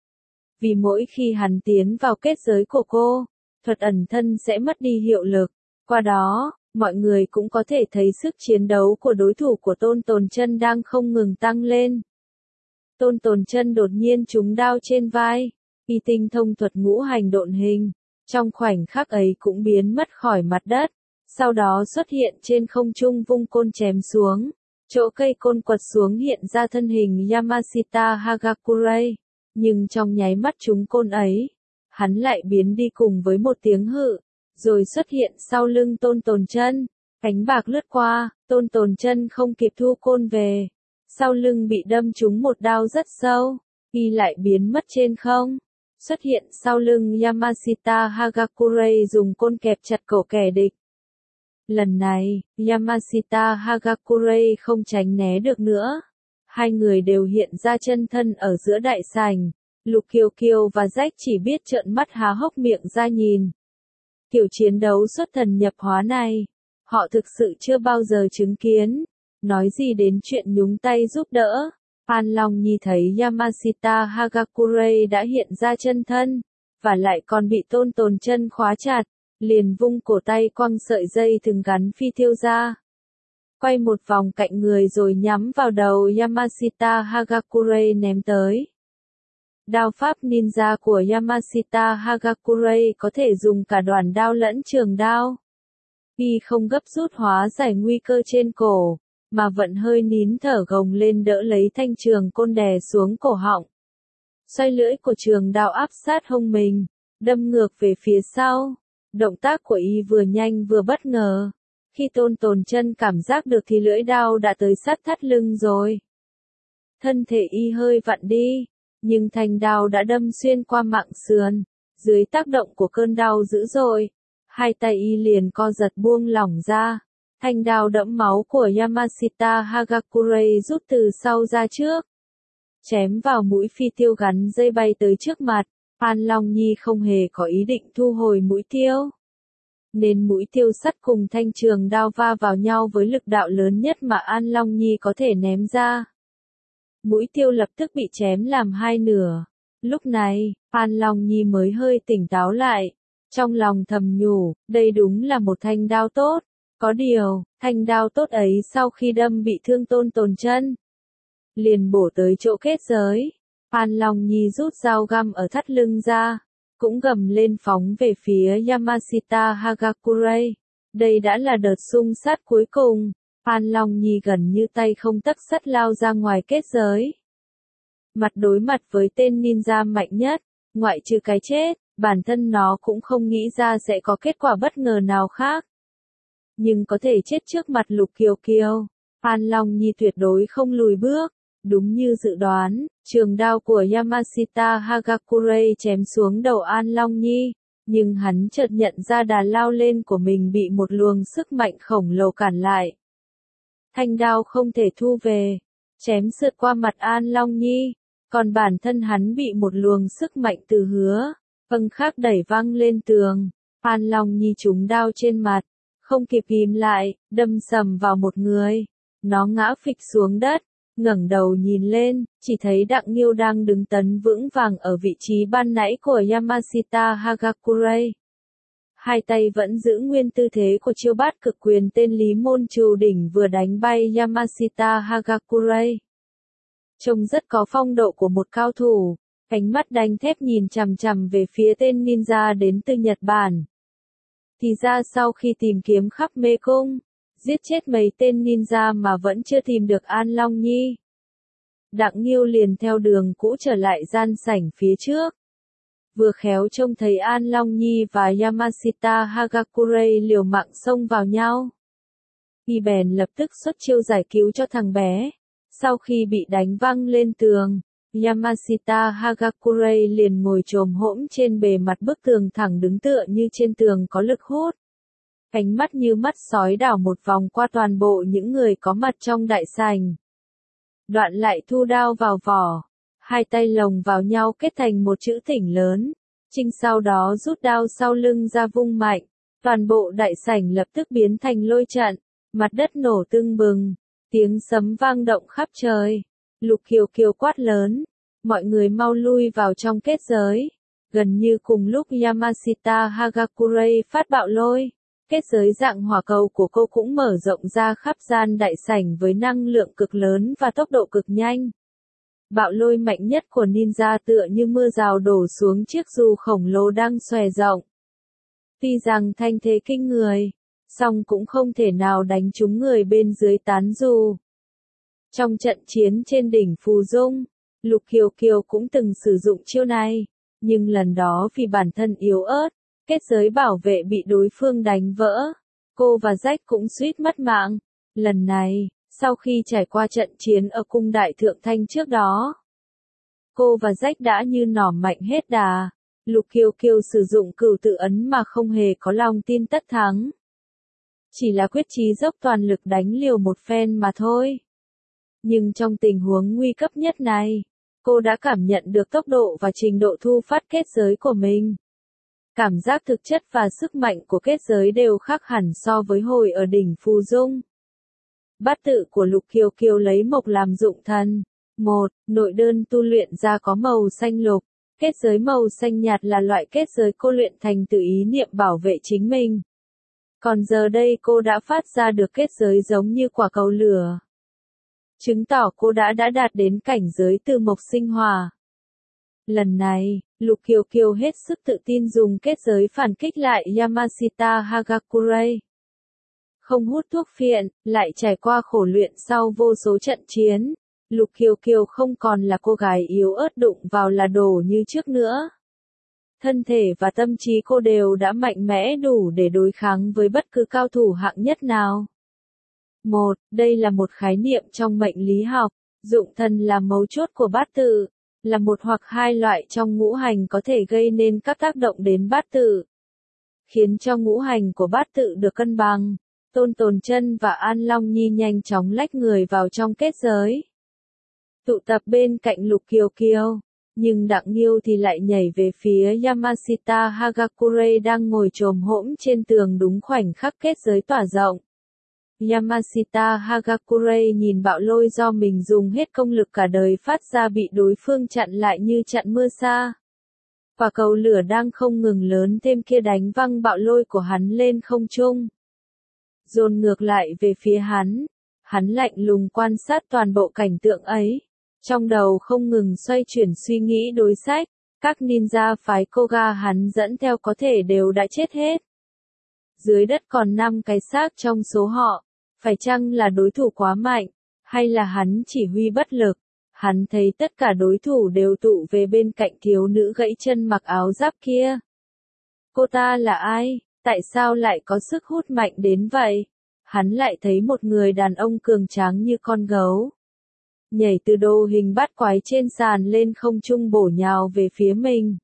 Vì mỗi khi hắn tiến vào kết giới của cô, thuật ẩn thân sẽ mất đi hiệu lực. Qua đó, mọi người cũng có thể thấy sức chiến đấu của đối thủ của Tôn Tồn Chân đang không ngừng tăng lên. Tôn Tồn Chân đột nhiên trúng đao trên vai, y tinh thông thuật ngũ hành độn hình, trong khoảnh khắc ấy cũng biến mất khỏi mặt đất, sau đó xuất hiện trên không trung vung côn chém xuống, chỗ cây côn quật xuống hiện ra thân hình Yamashita Hagakure, nhưng trong nháy mắt trúng côn ấy, hắn lại biến đi cùng với một tiếng hự, rồi xuất hiện sau lưng Tôn Tồn Chân, cánh bạc lướt qua, Tôn Tồn Chân không kịp thu côn về, sau lưng bị đâm trúng một đao rất sâu, y lại biến mất trên không, xuất hiện sau lưng Yamashita Hagakure dùng côn kẹp chặt cổ kẻ địch. Lần này, Yamashita Hagakure không tránh né được nữa. Hai người đều hiện ra chân thân ở giữa đại sảnh. Lục Kiều Kiều và Rách chỉ biết trợn mắt há hốc miệng ra nhìn. Kiểu chiến đấu xuất thần nhập hóa này, họ thực sự chưa bao giờ chứng kiến. Nói gì đến chuyện nhúng tay giúp đỡ. An Long Nhi thấy Yamashita Hagakure đã hiện ra chân thân, và lại còn bị Tôn Tồn Chân khóa chặt, liền vung cổ tay quăng sợi dây thừng gắn phi tiêu ra. Quay một vòng cạnh người rồi nhắm vào đầu Yamashita Hagakure ném tới. Đao pháp ninja của Yamashita Hagakure có thể dùng cả đoàn đao lẫn trường đao. Y không gấp rút hóa giải nguy cơ trên cổ, mà vận hơi nín thở gồng lên đỡ lấy thanh trường côn đè xuống cổ họng. Xoay lưỡi của trường đao áp sát hông mình, đâm ngược về phía sau. Động tác của y vừa nhanh vừa bất ngờ. Khi Tôn Tồn Chân cảm giác được thì lưỡi đao đã tới sát thắt lưng rồi. Thân thể y hơi vặn đi, nhưng thanh đao đã đâm xuyên qua mạng sườn. Dưới tác động của cơn đau dữ dội, hai tay y liền co giật buông lỏng ra. Thanh đao đẫm máu của Yamashita Hagakure rút từ sau ra trước. Chém vào mũi phi tiêu gắn dây bay tới trước mặt. An Long Nhi không hề có ý định thu hồi mũi tiêu. Nên mũi tiêu sắt cùng thanh trường đao va vào nhau với lực đạo lớn nhất mà An Long Nhi có thể ném ra. Mũi tiêu lập tức bị chém làm hai nửa. Lúc này, An Long Nhi mới hơi tỉnh táo lại. Trong lòng thầm nhủ, đây đúng là một thanh đao tốt. Có điều, thanh đao tốt ấy sau khi đâm bị thương Tôn Tồn Chân, liền bổ tới chỗ kết giới. An Long Nhi rút dao găm ở thắt lưng ra, cũng gầm lên phóng về phía Yamashita Hagakure. Đây đã là đợt xung sát cuối cùng. An Long Nhi gần như tay không tấc sắt lao ra ngoài kết giới. Mặt đối mặt với tên ninja mạnh nhất, ngoại trừ cái chết, bản thân nó cũng không nghĩ ra sẽ có kết quả bất ngờ nào khác. Nhưng có thể chết trước mặt Lục Kiều Kiều, An Long Nhi tuyệt đối không lùi bước. Đúng như dự đoán, trường đao của Yamashita Hagakure chém xuống đầu An Long Nhi, nhưng hắn chợt nhận ra đà lao lên của mình bị một luồng sức mạnh khổng lồ cản lại. Thanh đao không thể thu về, chém sượt qua mặt An Long Nhi, còn bản thân hắn bị một luồng sức mạnh từ hứa, vâng khác đẩy văng lên tường. An Long Nhi trúng đao trên mặt, không kịp ghim lại, đâm sầm vào một người. Nó ngã phịch xuống đất. Ngẩng đầu nhìn lên, chỉ thấy Đặng Nghiêu đang đứng tấn vững vàng ở vị trí ban nãy của Yamashita Hagakure. Hai tay vẫn giữ nguyên tư thế của chiêu bát cực quyền tên Lý Môn Trù Đỉnh vừa đánh bay Yamashita Hagakure. Trông rất có phong độ của một cao thủ, Ánh mắt đanh thép nhìn chằm chằm về phía tên ninja đến từ Nhật Bản. Thì ra sau khi tìm kiếm khắp mê cung, giết chết mấy tên ninja mà vẫn chưa tìm được An Long Nhi. Đặng Nghiêu liền theo đường cũ trở lại gian sảnh phía trước. Vừa khéo trông thấy An Long Nhi và Yamashita Hagakure liều mạng xông vào nhau. Y bèn lập tức xuất chiêu giải cứu cho thằng bé. Sau khi bị đánh văng lên tường, Yamashita Hagakure liền ngồi chồm hỗn trên bề mặt bức tường thẳng đứng tựa như trên tường có lực hút. Ánh mắt như mắt sói đảo một vòng qua toàn bộ những người có mặt trong đại sảnh. Đoạn lại thu đao vào vỏ, hai tay lồng vào nhau kết thành một chữ thỉnh lớn. Trinh sau đó rút đao sau lưng ra vung mạnh, toàn bộ đại sảnh lập tức biến thành lôi trận, mặt đất nổ tưng bừng, tiếng sấm vang động khắp trời. Lục Kiều Kiều quát lớn, mọi người mau lui vào trong kết giới. Gần như cùng lúc Yamashita Hagakure phát bạo lôi, kết giới dạng hỏa cầu của cô cũng mở rộng ra khắp gian đại sảnh với năng lượng cực lớn và tốc độ cực nhanh. Bạo lôi mạnh nhất của ninja tựa như mưa rào đổ xuống chiếc dù khổng lồ đang xòe rộng. Tuy rằng thanh thế kinh người, song cũng không thể nào đánh trúng người bên dưới tán dù. Trong trận chiến trên đỉnh Phù Dung, Lục Kiều Kiều cũng từng sử dụng chiêu này, nhưng lần đó vì bản thân yếu ớt, kết giới bảo vệ bị đối phương đánh vỡ. Cô và Jack cũng suýt mất mạng. Lần này, sau khi trải qua trận chiến ở cung đại thượng thanh trước đó, cô và Jack đã như nỏ mạnh hết đà. Lục Kiều Kiều sử dụng cửu tự ấn mà không hề có lòng tin tất thắng. Chỉ là quyết chí dốc toàn lực đánh liều một phen mà thôi. Nhưng trong tình huống nguy cấp nhất này, cô đã cảm nhận được tốc độ và trình độ thu phát kết giới của mình. Cảm giác thực chất và sức mạnh của kết giới đều khác hẳn so với hồi ở đỉnh Phù Dung. Bát tự của Lục Kiều Kiều lấy mộc làm dụng thần. một. Nội đơn tu luyện ra có màu xanh lục. Kết giới màu xanh nhạt là loại kết giới cô luyện thành từ ý niệm bảo vệ chính mình. Còn giờ đây cô đã phát ra được kết giới giống như quả cầu lửa. Chứng tỏ cô đã đã đạt đến cảnh giới từ mộc sinh hỏa. Lần này, Lục Kiều Kiều hết sức tự tin dùng kết giới phản kích lại Yamashita Hagakure. Không hút thuốc phiện, lại trải qua khổ luyện sau vô số trận chiến, Lục Kiều Kiều không còn là cô gái yếu ớt đụng vào là đổ như trước nữa. Thân thể và tâm trí cô đều đã mạnh mẽ đủ để đối kháng với bất cứ cao thủ hạng nhất nào. một. Đây là một khái niệm trong mệnh lý học, dụng thần là mấu chốt của bát tự, là một hoặc hai loại trong ngũ hành có thể gây nên các tác động đến bát tự, khiến cho ngũ hành của bát tự được cân bằng. Tôn Tồn Chân và An Long Nhi nhanh chóng lách người vào trong kết giới, tụ tập bên cạnh Lục Kiều Kiều, nhưng Đặng Nghiêu thì lại nhảy về phía Yamashita Hagakure đang ngồi chồm hỗn trên tường đúng khoảnh khắc kết giới tỏa rộng. Yamashita Hagakure nhìn bạo lôi do mình dùng hết công lực cả đời phát ra bị đối phương chặn lại như chặn mưa sa. Quả cầu lửa đang không ngừng lớn thêm kia đánh văng bạo lôi của hắn lên không trung, dồn ngược lại về phía hắn. Hắn lạnh lùng quan sát toàn bộ cảnh tượng ấy, trong đầu không ngừng xoay chuyển suy nghĩ đối sách. Các ninja phái Koga hắn dẫn theo có thể đều đã chết hết. Dưới đất còn năm cái xác trong số họ, phải chăng là đối thủ quá mạnh, hay là hắn chỉ huy bất lực? Hắn thấy tất cả đối thủ đều tụ về bên cạnh thiếu nữ gãy chân mặc áo giáp kia. Cô ta là ai? Tại sao lại có sức hút mạnh đến vậy? Hắn lại thấy một người đàn ông cường tráng như con gấu, nhảy từ đồ hình bát quái trên sàn lên không trung bổ nhào về phía mình.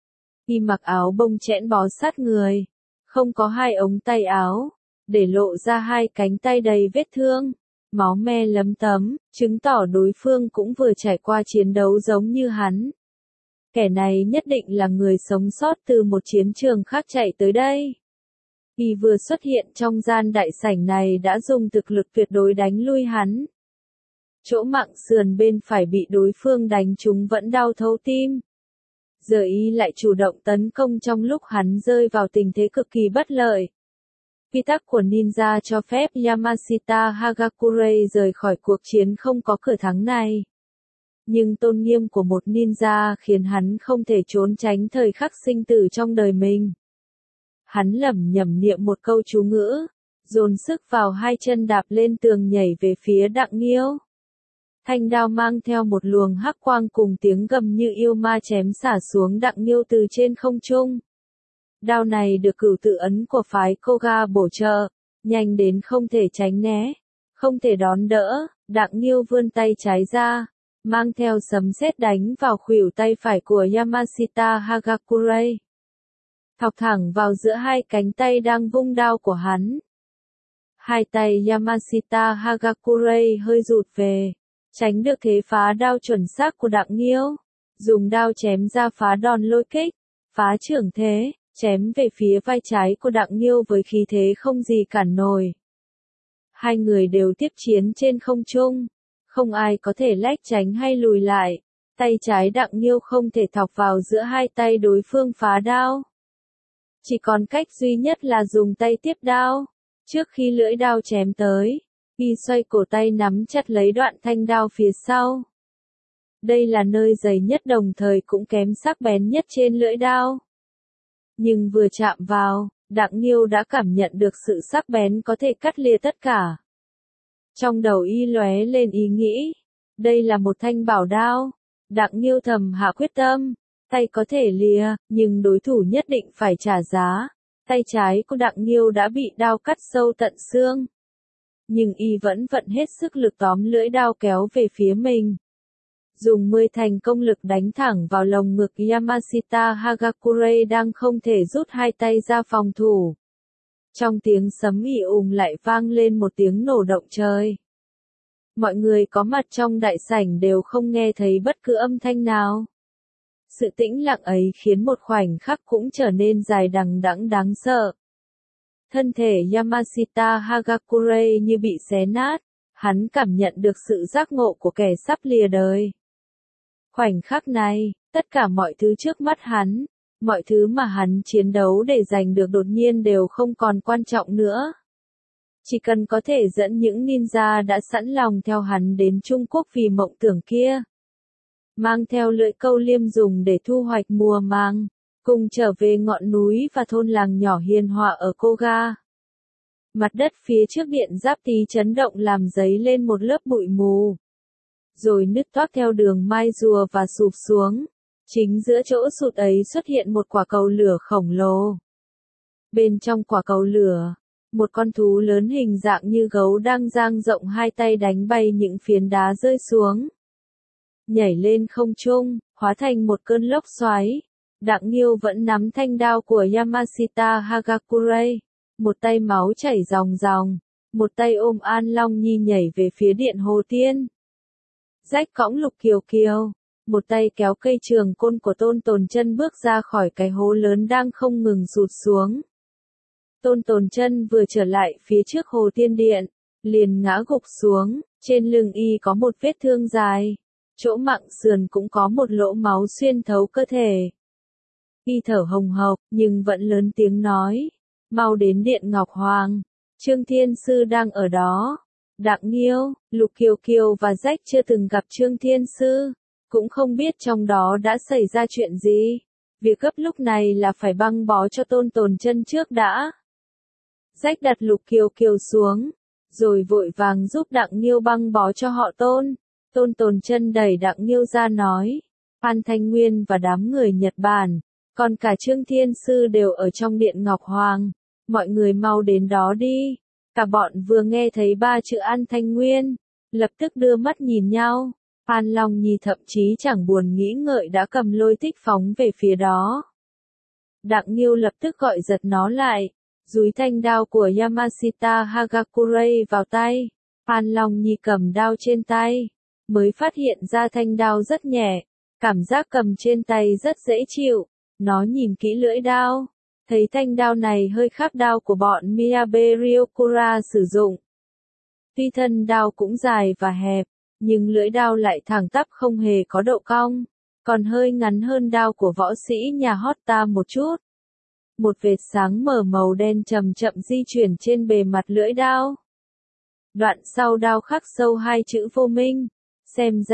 Y mặc áo bông chẽn bó sát người, không có hai ống tay áo, để lộ ra hai cánh tay đầy vết thương, máu me lấm tấm, chứng tỏ đối phương cũng vừa trải qua chiến đấu giống như hắn. Kẻ này nhất định là người sống sót từ một chiến trường khác chạy tới đây. Y vừa xuất hiện trong gian đại sảnh này đã dùng thực lực tuyệt đối đánh lui hắn. Chỗ mặng sườn bên phải bị đối phương đánh trúng vẫn đau thấu tim. Giờ Y lại chủ động tấn công trong lúc hắn rơi vào tình thế cực kỳ bất lợi. Quy tắc của ninja cho phép Yamashita Hagakure rời khỏi cuộc chiến không có cửa thắng này. nhưng tôn nghiêm của một ninja khiến hắn không thể trốn tránh thời khắc sinh tử trong đời mình. Hắn lẩm nhẩm niệm một câu chú ngữ, dồn sức vào hai chân đạp lên tường nhảy về phía Đặng Nghiêu. Thanh đao mang theo một luồng hắc quang cùng tiếng gầm như yêu ma chém xả xuống Đặng Nghiêu từ trên không trung. Đao này được cửu tự ấn của phái Koga bổ trợ, nhanh đến không thể tránh né, không thể đón đỡ. Đặng Nghiêu vươn tay trái ra, mang theo sấm sét đánh vào khuỷu tay phải của Yamashita Hagakure, thọc thẳng vào giữa hai cánh tay đang vung đao của hắn. Hai tay Yamashita Hagakure hơi rụt về, tránh được thế phá đao chuẩn xác của Đặng Nghiêu, dùng đao chém ra phá đòn lôi kích, phá trưởng thế, chém về phía vai trái của Đặng Nghiêu với khí thế không gì cản nổi. Hai người đều tiếp chiến trên không trung, không ai có thể lách tránh hay lùi lại, tay trái Đặng Nghiêu không thể thọc vào giữa hai tay đối phương phá đao. Chỉ còn cách duy nhất là dùng tay tiếp đao, trước khi lưỡi đao chém tới, y xoay cổ tay nắm chặt lấy đoạn thanh đao phía sau. Đây là nơi dày nhất đồng thời cũng kém sắc bén nhất trên lưỡi đao. Nhưng vừa chạm vào, Đặng Nghiêu đã cảm nhận được sự sắc bén có thể cắt lìa tất cả. Trong đầu y lóe lên ý nghĩ, đây là một thanh bảo đao. Đặng Nghiêu thầm hạ quyết tâm, tay có thể lìa, nhưng đối thủ nhất định phải trả giá. Tay trái của Đặng Nghiêu đã bị đao cắt sâu tận xương. Nhưng y vẫn vận hết sức lực tóm lưỡi đao kéo về phía mình. Dùng mười thành công lực đánh thẳng vào lồng ngực Yamashita Hagakure đang không thể rút hai tay ra phòng thủ. Trong tiếng sấm ì ùng lại vang lên một tiếng nổ động trời. Mọi người có mặt trong đại sảnh đều không nghe thấy bất cứ âm thanh nào. Sự tĩnh lặng ấy khiến một khoảnh khắc cũng trở nên dài đằng đẵng đáng sợ. Thân thể Yamashita Hagakure như bị xé nát, hắn cảm nhận được sự giác ngộ của kẻ sắp lìa đời. Khoảnh khắc này, tất cả mọi thứ trước mắt hắn, mọi thứ mà hắn chiến đấu để giành được đột nhiên đều không còn quan trọng nữa. Chỉ cần có thể dẫn những ninja đã sẵn lòng theo hắn đến Trung Quốc vì mộng tưởng kia. Mang theo lưỡi câu liêm dùng để thu hoạch mùa màng, cùng trở về ngọn núi và thôn làng nhỏ hiền hòa ở Koga. Mặt đất phía trước điện giáp tí chấn động làm dấy lên một lớp bụi mù. Rồi nứt toác theo đường mai rùa và sụp xuống. Chính giữa chỗ sụt ấy xuất hiện một quả cầu lửa khổng lồ. Bên trong quả cầu lửa, một con thú lớn hình dạng như gấu đang dang rộng hai tay đánh bay những phiến đá rơi xuống. Nhảy lên không trung, hóa thành một cơn lốc xoáy. Đặng Nghiêu vẫn nắm thanh đao của Yamashita Hagakure. Một tay máu chảy ròng ròng, một tay ôm An Long Nhi nhảy về phía điện Hồ Tiên. Rách cõng Lục Kiều Kiều, một tay kéo cây trường côn của Tôn Tồn Chân bước ra khỏi cái hố lớn đang không ngừng sụt xuống. Tôn Tồn Chân vừa trở lại phía trước Hồ Tiên Điện, liền ngã gục xuống, trên lưng y có một vết thương dài, chỗ mặng sườn cũng có một lỗ máu xuyên thấu cơ thể. Y thở hồng hộc, nhưng vẫn lớn tiếng nói, mau đến Điện Ngọc Hoàng, Trương Thiên Sư đang ở đó. Đặng Nghiêu, Lục Kiều Kiều và Rách chưa từng gặp Trương Thiên Sư, cũng không biết trong đó đã xảy ra chuyện gì. Việc gấp lúc này là phải băng bó cho Tôn Tồn Chân trước đã. Rách đặt Lục Kiều Kiều xuống, rồi vội vàng giúp Đặng Nghiêu băng bó cho họ Tôn. Tôn Tồn Chân đẩy Đặng Nghiêu ra nói, Phan Thanh Nguyên và đám người Nhật Bản, còn cả Trương Thiên Sư đều ở trong Điện Ngọc Hoàng, mọi người mau đến đó đi. Cả bọn vừa nghe thấy ba chữ An Thanh Nguyên, lập tức đưa mắt nhìn nhau. An Long Nhi thậm chí chẳng buồn nghĩ ngợi đã cầm lôi tích phóng về phía đó. Đặng Nghiêu lập tức gọi giật nó lại, dúi thanh đao của Yamashita Hagakure vào tay. An Long Nhi cầm đao trên tay, mới phát hiện ra thanh đao rất nhẹ, cảm giác cầm trên tay rất dễ chịu. Nó nhìn kỹ lưỡi đao, thấy thanh đao này hơi khác đao của bọn Miyabe Ryokura sử dụng. Tuy thân đao cũng dài và hẹp, nhưng lưỡi đao lại thẳng tắp không hề có độ cong, còn hơi ngắn hơn đao của võ sĩ nhà Hotta một chút. Một vệt sáng mờ màu đen chậm chậm di chuyển trên bề mặt lưỡi đao. Đoạn sau đao khắc sâu hai chữ Vô Minh, xem ra,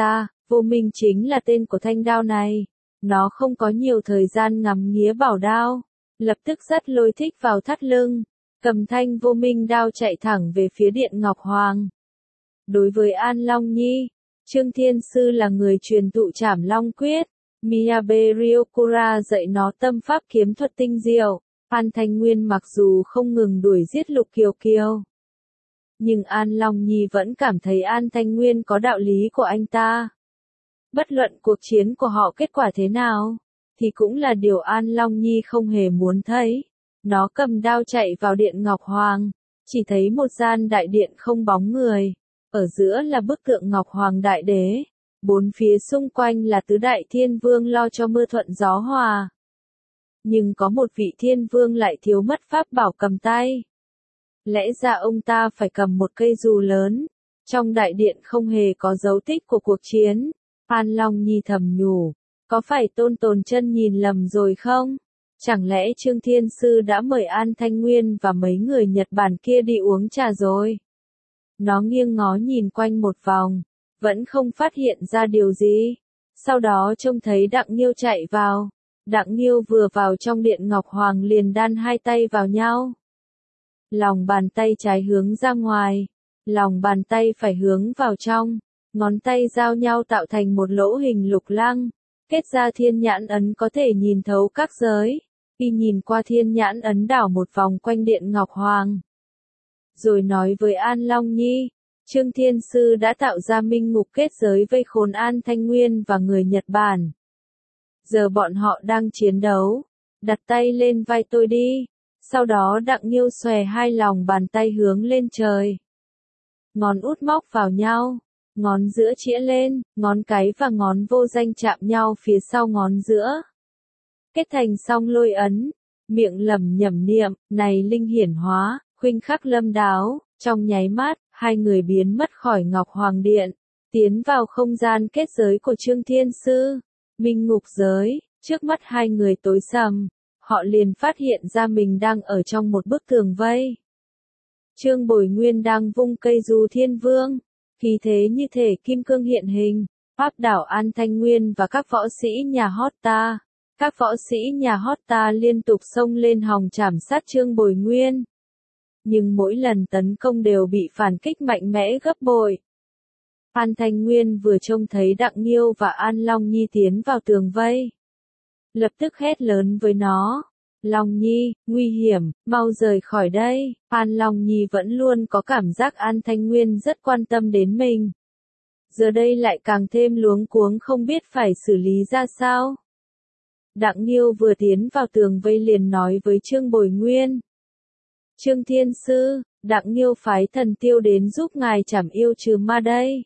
Vô Minh chính là tên của thanh đao này. Nó không có nhiều thời gian ngắm nghía bảo đao. Lập tức dắt Lôi Thích vào thắt lưng. Cầm thanh vô minh đao chạy thẳng về phía Điện Ngọc Hoàng. Đối với An Long Nhi, Trương Thiên Sư là người truyền thụ Trảm Long Quyết. Miyabe Ryokura dạy nó tâm pháp kiếm thuật tinh diệu. An Thanh Nguyên mặc dù không ngừng đuổi giết Lục Kiều Kiều, nhưng An Long Nhi vẫn cảm thấy An Thanh Nguyên có đạo lý của anh ta. Bất luận cuộc chiến của họ kết quả thế nào, thì cũng là điều An Long Nhi không hề muốn thấy. Nó cầm đao chạy vào Điện Ngọc Hoàng, chỉ thấy một gian đại điện không bóng người. Ở giữa là bức tượng Ngọc Hoàng Đại Đế. Bốn phía xung quanh là tứ đại thiên vương lo cho mưa thuận gió hòa. Nhưng có một vị thiên vương lại thiếu mất pháp bảo cầm tay. Lẽ ra ông ta phải cầm một cây dù lớn. Trong đại điện không hề có dấu tích của cuộc chiến. An Long Nhi thầm nhủ, có phải Tôn Tồn Chân nhìn lầm rồi không? Chẳng lẽ Trương Thiên Sư đã mời An Thanh Nguyên và mấy người Nhật Bản kia đi uống trà rồi? Nó nghiêng ngó nhìn quanh một vòng, vẫn không phát hiện ra điều gì. Sau đó trông thấy Đặng Nghiêu chạy vào. Đặng Nghiêu vừa vào trong Điện Ngọc Hoàng liền đan hai tay vào nhau. Lòng bàn tay trái hướng ra ngoài, lòng bàn tay phải hướng vào trong, ngón tay giao nhau tạo thành một lỗ hình lục lăng. Kết ra thiên nhãn ấn có thể nhìn thấu các giới. Khi nhìn qua thiên nhãn ấn đảo một vòng quanh Điện Ngọc Hoàng. Rồi nói với An Long Nhi, Trương Thiên Sư đã tạo ra minh ngục kết giới vây khốn An Thanh Nguyên và người Nhật Bản. Giờ bọn họ đang chiến đấu. Đặt tay lên vai tôi đi. Sau đó Đặng Nghiêu xòe hai lòng bàn tay hướng lên trời. Ngón út móc vào nhau. Ngón giữa chĩa lên, ngón cái và ngón vô danh chạm nhau phía sau ngón giữa. Kết thành song lôi ấn, miệng lẩm nhẩm niệm, này linh hiển hóa, khuynh khắc lâm đáo, trong nháy mắt, hai người biến mất khỏi Ngọc Hoàng Điện, tiến vào không gian kết giới của Trương Thiên Sư, minh ngục giới, trước mắt hai người tối sầm, họ liền phát hiện ra mình đang ở trong một bức tường vây. Trương Bồi Nguyên đang vung cây dù thiên vương, khí thế như thể kim cương hiện hình, áp đảo An Thanh Nguyên và các võ sĩ nhà Hotta. Các võ sĩ nhà Hotta liên tục xông lên hòng trảm sát Trương Bồi Nguyên. Nhưng mỗi lần tấn công đều bị phản kích mạnh mẽ gấp bội. An Thanh Nguyên vừa trông thấy Đặng Nghiêu và An Long Nhi tiến vào tường vây. Lập tức hét lớn với nó. Long Nhi, nguy hiểm, mau rời khỏi đây. An Long Nhi vẫn luôn có cảm giác An Thanh Nguyên rất quan tâm đến mình. Giờ đây lại càng thêm luống cuống không biết phải xử lý ra sao. Đặng Nghiêu vừa tiến vào tường vây liền nói với Trương Bồi Nguyên. Trương Thiên Sư, Đặng Nghiêu phái thần tiêu đến giúp ngài trảm yêu trừ ma đây.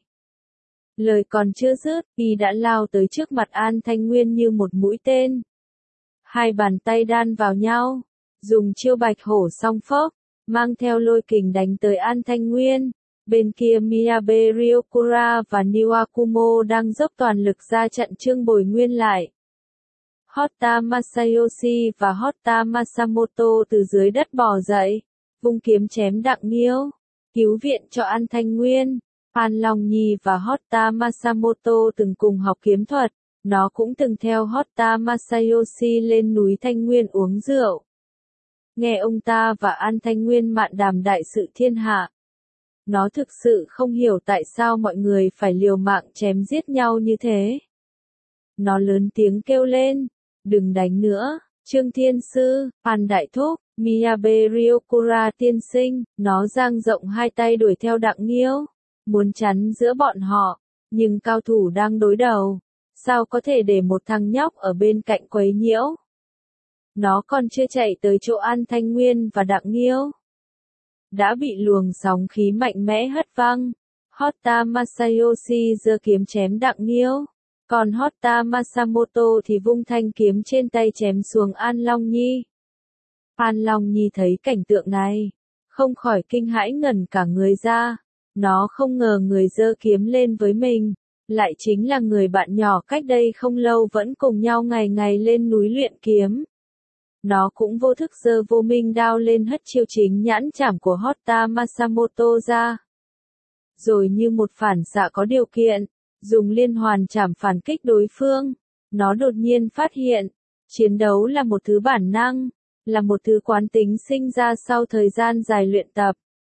Lời còn chưa dứt, y đã lao tới trước mặt An Thanh Nguyên như một mũi tên. Hai bàn tay đan vào nhau, dùng chiêu bạch hổ song phốc, mang theo lôi kình đánh tới An Thanh Nguyên. Bên kia Miyabe Ryokura và Niwakumo đang dốc toàn lực ra chặn Trương Bồi Nguyên lại. Hotta Masayoshi và Hotta Masamoto từ dưới đất bò dậy, vung kiếm chém Đặng Nghiêu, cứu viện cho An Thanh Nguyên. An Long Nhi và Hotta Masamoto từng cùng học kiếm thuật, nó cũng từng theo Hotta Masayoshi lên núi Thanh Nguyên uống rượu. Nghe ông ta và An Thanh Nguyên mạn đàm đại sự thiên hạ. Nó thực sự không hiểu tại sao mọi người phải liều mạng chém giết nhau như thế. Nó lớn tiếng kêu lên, đừng đánh nữa, Trương Thiên Sư, An Đại Thúc, Miyabe Ryokura tiên sinh, nó dang rộng hai tay đuổi theo Đặng Nghiêu, muốn chắn giữa bọn họ, nhưng cao thủ đang đối đầu, sao có thể để một thằng nhóc ở bên cạnh quấy nhiễu. Nó còn chưa chạy tới chỗ An Thanh Nguyên và Đặng Nghiêu, đã bị luồng sóng khí mạnh mẽ hất văng. Hotta Masayoshi giơ kiếm chém Đặng Nghiêu, còn Hotta Masamoto thì vung thanh kiếm trên tay chém xuống An Long Nhi. An Long Nhi thấy cảnh tượng này, không khỏi kinh hãi ngẩn cả người ra. Nó không ngờ người giơ kiếm lên với mình, lại chính là người bạn nhỏ cách đây không lâu vẫn cùng nhau ngày ngày lên núi luyện kiếm. Nó cũng vô thức giơ vô minh đao lên hất chiêu chính nhãn chảm của Hotta Masamoto ra. Rồi như một phản xạ có điều kiện, dùng liên hoàn chảm phản kích đối phương. Nó đột nhiên phát hiện, chiến đấu là một thứ bản năng, là một thứ quán tính sinh ra sau thời gian dài luyện tập.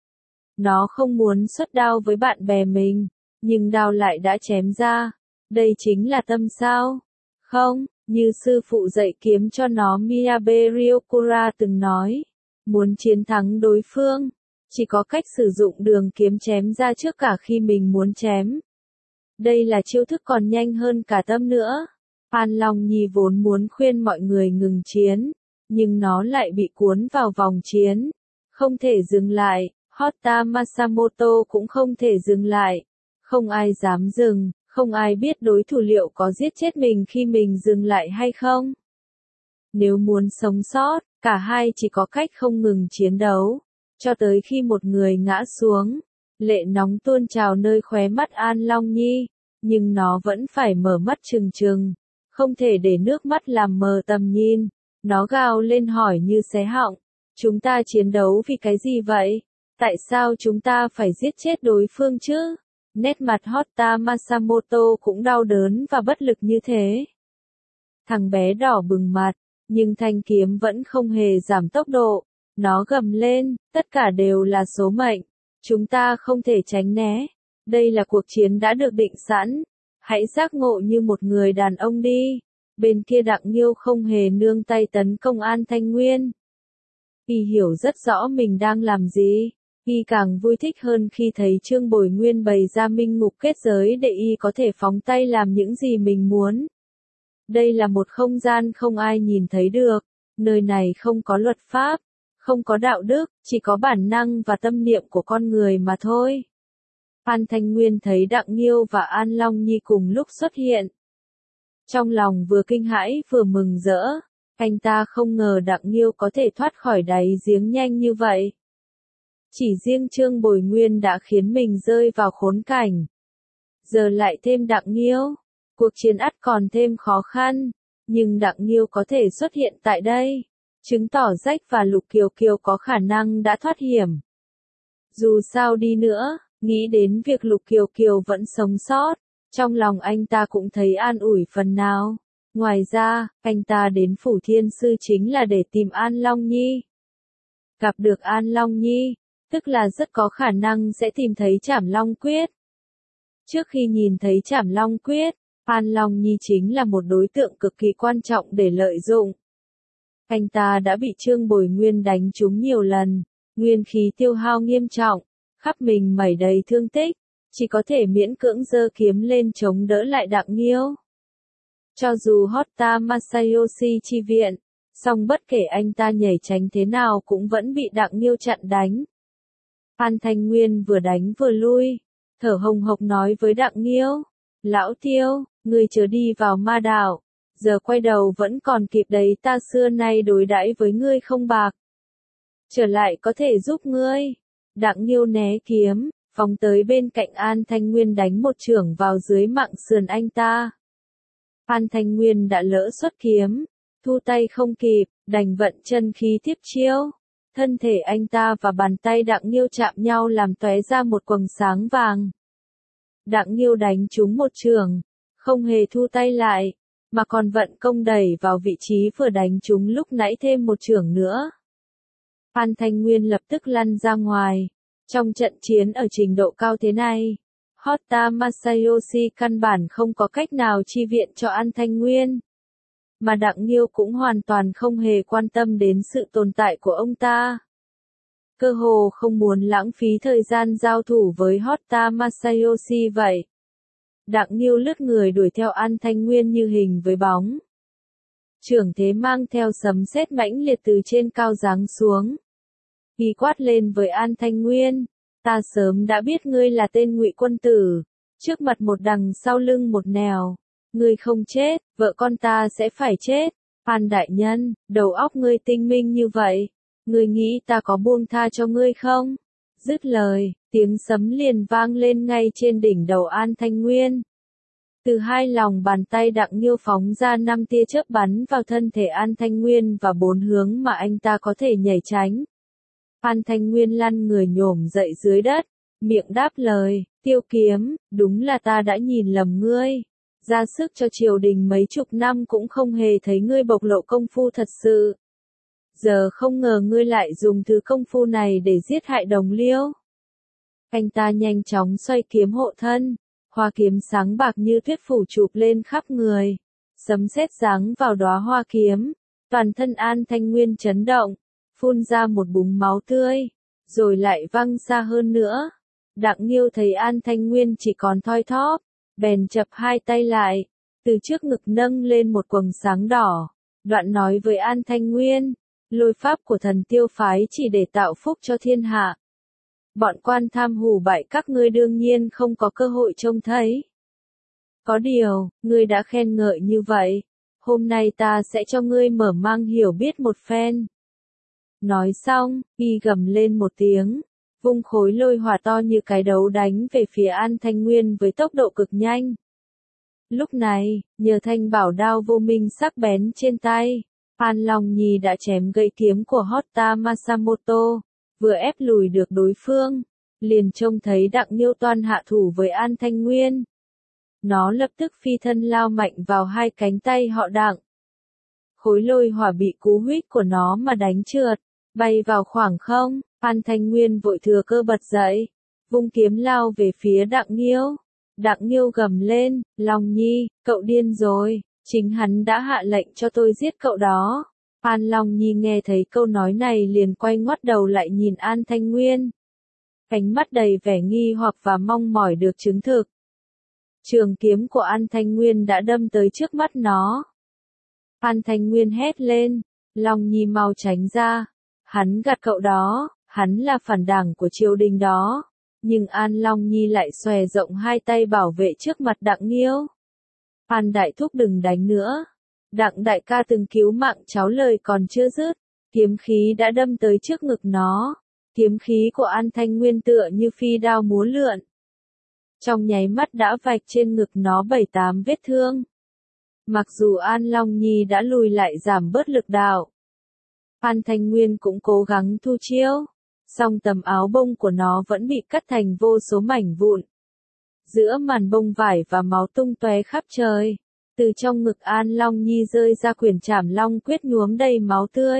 Nó không muốn xuất đao với bạn bè mình, nhưng đao lại đã chém ra. Đây chính là tâm sao? Không, như sư phụ dạy kiếm cho nó Miyabe Ryokura từng nói, muốn chiến thắng đối phương, chỉ có cách sử dụng đường kiếm chém ra trước cả khi mình muốn chém. Đây là chiêu thức còn nhanh hơn cả tâm nữa. An Long Nhi vốn muốn khuyên mọi người ngừng chiến, nhưng nó lại bị cuốn vào vòng chiến, không thể dừng lại. Hotta Masamoto cũng không thể dừng lại. Không ai dám dừng, không ai biết đối thủ liệu có giết chết mình khi mình dừng lại hay không. Nếu muốn sống sót, cả hai chỉ có cách không ngừng chiến đấu, cho tới khi một người ngã xuống. Lệ nóng tuôn trào nơi khóe mắt An Long Nhi, nhưng nó vẫn phải mở mắt trừng trừng, không thể để nước mắt làm mờ tầm nhìn. Nó gào lên hỏi như xé họng, chúng ta chiến đấu vì cái gì vậy? Tại sao chúng ta phải giết chết đối phương chứ? Nét mặt Hotta Masamoto cũng đau đớn và bất lực như thế. Thằng bé đỏ bừng mặt, nhưng thanh kiếm vẫn không hề giảm tốc độ. Nó gầm lên, tất cả đều là số mệnh. Chúng ta không thể tránh né. Đây là cuộc chiến đã được định sẵn. Hãy giác ngộ như một người đàn ông đi. Bên kia Đặng Nghiêu không hề nương tay tấn công An Thanh Nguyên. Y hiểu rất rõ mình đang làm gì. Y càng vui thích hơn khi thấy Trương Bồi Nguyên bày ra minh ngục kết giới để Y có thể phóng tay làm những gì mình muốn. Đây là một không gian không ai nhìn thấy được, nơi này không có luật pháp, không có đạo đức, chỉ có bản năng và tâm niệm của con người mà thôi. An Thanh Nguyên thấy Đặng Nghiêu và An Long Nhi cùng lúc xuất hiện. Trong lòng vừa kinh hãi vừa mừng rỡ, anh ta không ngờ Đặng Nghiêu có thể thoát khỏi đáy giếng nhanh như vậy. Chỉ riêng Trương Bồi Nguyên đã khiến mình rơi vào khốn cảnh. Giờ lại thêm Đặng Nghiêu, cuộc chiến ắt còn thêm khó khăn, nhưng Đặng Nghiêu có thể xuất hiện tại đây, chứng tỏ Rách và Lục Kiều Kiều có khả năng đã thoát hiểm. Dù sao đi nữa, nghĩ đến việc Lục Kiều Kiều vẫn sống sót, trong lòng anh ta cũng thấy an ủi phần nào. Ngoài ra, anh ta đến Phủ Thiên Sư chính là để tìm An Long Nhi. Gặp được An Long Nhi, tức là rất có khả năng sẽ tìm thấy Trảm Long Quyết. Trước khi nhìn thấy Trảm Long Quyết, An Long Nhi chính là một đối tượng cực kỳ quan trọng để lợi dụng. Anh ta đã bị Trương Bồi Nguyên đánh trúng nhiều lần, nguyên khí tiêu hao nghiêm trọng, khắp mình mẩy đầy thương tích, chỉ có thể miễn cưỡng giơ kiếm lên chống đỡ lại Đặng Nghiêu. Cho dù Hotta Masayoshi chi viện, song bất kể anh ta nhảy tránh thế nào cũng vẫn bị Đặng Nghiêu chặn đánh. An Thanh Nguyên vừa đánh vừa lui, thở hồng hộc nói với Đặng Nghiêu, Lão Tiêu, ngươi chớ đi vào ma đảo, giờ quay đầu vẫn còn kịp đấy, ta xưa nay đối đãi với ngươi không bạc. Trở lại có thể giúp ngươi. Đặng Nghiêu né kiếm, phóng tới bên cạnh An Thanh Nguyên đánh một chưởng vào dưới mặng sườn anh ta. An Thanh Nguyên đã lỡ xuất kiếm, thu tay không kịp, đành vận chân khí tiếp chiêu. Thân thể anh ta và bàn tay Đặng Nghiêu chạm nhau làm tóe ra một quầng sáng vàng. Đặng Nghiêu đánh trúng một chưởng, không hề thu tay lại, mà còn vận công đẩy vào vị trí vừa đánh trúng lúc nãy thêm một chưởng nữa. An Thanh Nguyên lập tức lăn ra ngoài. Trong trận chiến ở trình độ cao thế này, Hotta Masayoshi căn bản không có cách nào chi viện cho An Thanh Nguyên. Mà Đặng Nghiêu cũng hoàn toàn không hề quan tâm đến sự tồn tại của ông ta. Cơ hồ không muốn lãng phí thời gian giao thủ với Hotta Masayoshi vậy. Đặng Nghiêu lướt người đuổi theo An Thanh Nguyên như hình với bóng. Chưởng thế mang theo sấm sét mãnh liệt từ trên cao giáng xuống. Y quát lên với An Thanh Nguyên, ta sớm đã biết ngươi là tên ngụy quân tử, trước mặt một đằng sau lưng một nẻo. Ngươi không chết, vợ con ta sẽ phải chết. An đại nhân, đầu óc ngươi tinh minh như vậy, ngươi nghĩ ta có buông tha cho ngươi không? Dứt lời, tiếng sấm liền vang lên ngay trên đỉnh đầu An Thanh Nguyên. Từ hai lòng bàn tay Đặng Nghiêu phóng ra năm tia chớp bắn vào thân thể An Thanh Nguyên và bốn hướng mà anh ta có thể nhảy tránh. An Thanh Nguyên lăn người nhổm dậy dưới đất, miệng đáp lời, Tiêu Kiếm, đúng là ta đã nhìn lầm ngươi. Ra sức cho triều đình mấy chục năm cũng không hề thấy ngươi bộc lộ công phu thật sự. Giờ không ngờ ngươi lại dùng thứ công phu này để giết hại đồng liêu. Anh ta nhanh chóng xoay kiếm hộ thân, hoa kiếm sáng bạc như tuyết phủ chụp lên khắp người. Sấm sét giáng vào đóa hoa kiếm, toàn thân An Thanh Nguyên chấn động, phun ra một búng máu tươi, rồi lại văng xa hơn nữa. Đặng Nghiêu thấy An Thanh Nguyên chỉ còn thoi thóp, bèn chập hai tay lại, từ trước ngực nâng lên một quầng sáng đỏ, đoạn nói với An Thanh Nguyên, lôi pháp của thần Tiêu phái chỉ để tạo phúc cho thiên hạ. Bọn quan tham hủ bại các ngươi đương nhiên không có cơ hội trông thấy. Có điều, ngươi đã khen ngợi như vậy, hôm nay ta sẽ cho ngươi mở mang hiểu biết một phen. Nói xong, y gầm lên một tiếng, vung khối lôi hỏa to như cái đấu đánh về phía An Thanh Nguyên với tốc độ cực nhanh. Lúc này, nhờ thanh bảo đao vô minh sắc bén trên tay, An Long Nhi đã chém gãy kiếm của Hotta Masamoto, vừa ép lùi được đối phương, liền trông thấy Đặng Nghiêu toan hạ thủ với An Thanh Nguyên. Nó lập tức phi thân lao mạnh vào hai cánh tay họ Đặng. Khối lôi hỏa bị cú huýt của nó mà đánh trượt, bay vào khoảng không. An Thanh Nguyên vội thừa cơ bật dậy, vung kiếm lao về phía Đặng Nghiêu. Đặng Nghiêu gầm lên, Long Nhi, cậu điên rồi, chính hắn đã hạ lệnh cho tôi giết cậu đó. An Long Nhi nghe thấy câu nói này liền quay ngoắt đầu lại nhìn An Thanh Nguyên. Ánh mắt đầy vẻ nghi hoặc và mong mỏi được chứng thực. Trường kiếm của An Thanh Nguyên đã đâm tới trước mắt nó. An Thanh Nguyên hét lên, Long Nhi mau tránh ra, hắn gạt cậu đó, hắn là phản đảng của triều đình đó. Nhưng An Long Nhi lại xòe rộng hai tay bảo vệ trước mặt Đặng Nghiêu. An đại thúc đừng đánh nữa. Đặng đại ca từng cứu mạng cháu lời còn chưa dứt, kiếm khí đã đâm tới trước ngực nó. Kiếm khí của An Thanh Nguyên tựa như phi đao múa lượn. Trong nháy mắt đã vạch trên ngực nó bảy tám vết thương. Mặc dù An Long Nhi đã lùi lại giảm bớt lực đạo, An Thanh Nguyên cũng cố gắng thu chiêu, song tấm áo bông của nó vẫn bị cắt thành vô số mảnh vụn. Giữa màn bông vải và máu tung tóe khắp trời, từ trong ngực An Long Nhi rơi ra quyển Trảm Long Quyết nhuốm đầy máu tươi.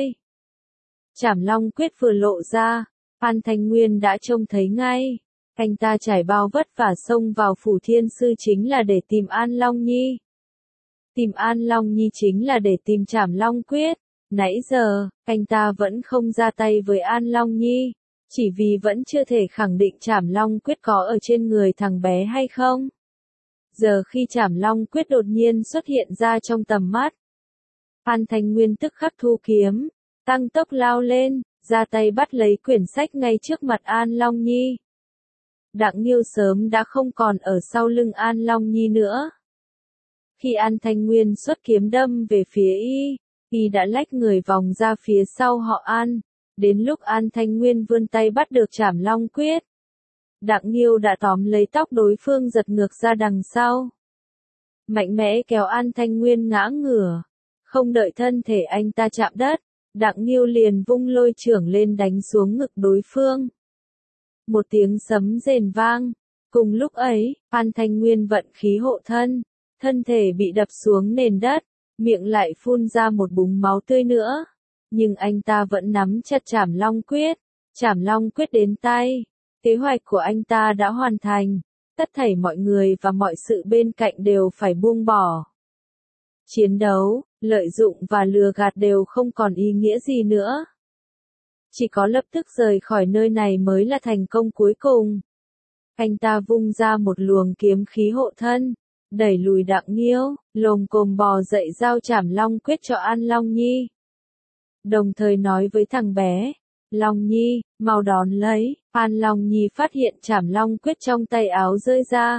Trảm Long Quyết vừa lộ ra, An Thanh Nguyên đã trông thấy ngay. Anh ta trải bao vất vả xông vào phủ thiên sư chính là để tìm An Long Nhi. Tìm An Long Nhi chính là để tìm Trảm Long Quyết. Nãy giờ, anh ta vẫn không ra tay với An Long Nhi, chỉ vì vẫn chưa thể khẳng định Trảm Long Quyết có ở trên người thằng bé hay không. Giờ khi Trảm Long Quyết đột nhiên xuất hiện ra trong tầm mắt, An Thanh Nguyên tức khắc thu kiếm, tăng tốc lao lên, ra tay bắt lấy quyển sách ngay trước mặt An Long Nhi. Đặng Nghiêu sớm đã không còn ở sau lưng An Long Nhi nữa. Khi An Thanh Nguyên xuất kiếm đâm về phía y, y đã lách người vòng ra phía sau họ An. Đến lúc An Thanh Nguyên vươn tay bắt được Trảm Long Quyết, Đặng Nghiêu đã tóm lấy tóc đối phương giật ngược ra đằng sau. Mạnh mẽ kéo An Thanh Nguyên ngã ngửa. Không đợi thân thể anh ta chạm đất, Đặng Nghiêu liền vung lôi chưởng lên đánh xuống ngực đối phương. Một tiếng sấm rền vang. Cùng lúc ấy, An Thanh Nguyên vận khí hộ thân, thân thể bị đập xuống nền đất, miệng lại phun ra một búng máu tươi nữa. Nhưng anh ta vẫn nắm chặt Trảm Long Quyết. Trảm Long Quyết đến tay. Kế hoạch của anh ta đã hoàn thành. Tất thảy mọi người và mọi sự bên cạnh đều phải buông bỏ. Chiến đấu, lợi dụng và lừa gạt đều không còn ý nghĩa gì nữa. Chỉ có lập tức rời khỏi nơi này mới là thành công cuối cùng. Anh ta vung ra một luồng kiếm khí hộ thân, đẩy lùi Đặng Nghiêu, lồm cồm bò dậy giao Trảm Long Quyết cho An Long Nhi. Đồng thời nói với thằng bé, Long Nhi, mau đón lấy. An Long Nhi phát hiện Trảm Long Quyết trong tay áo rơi ra.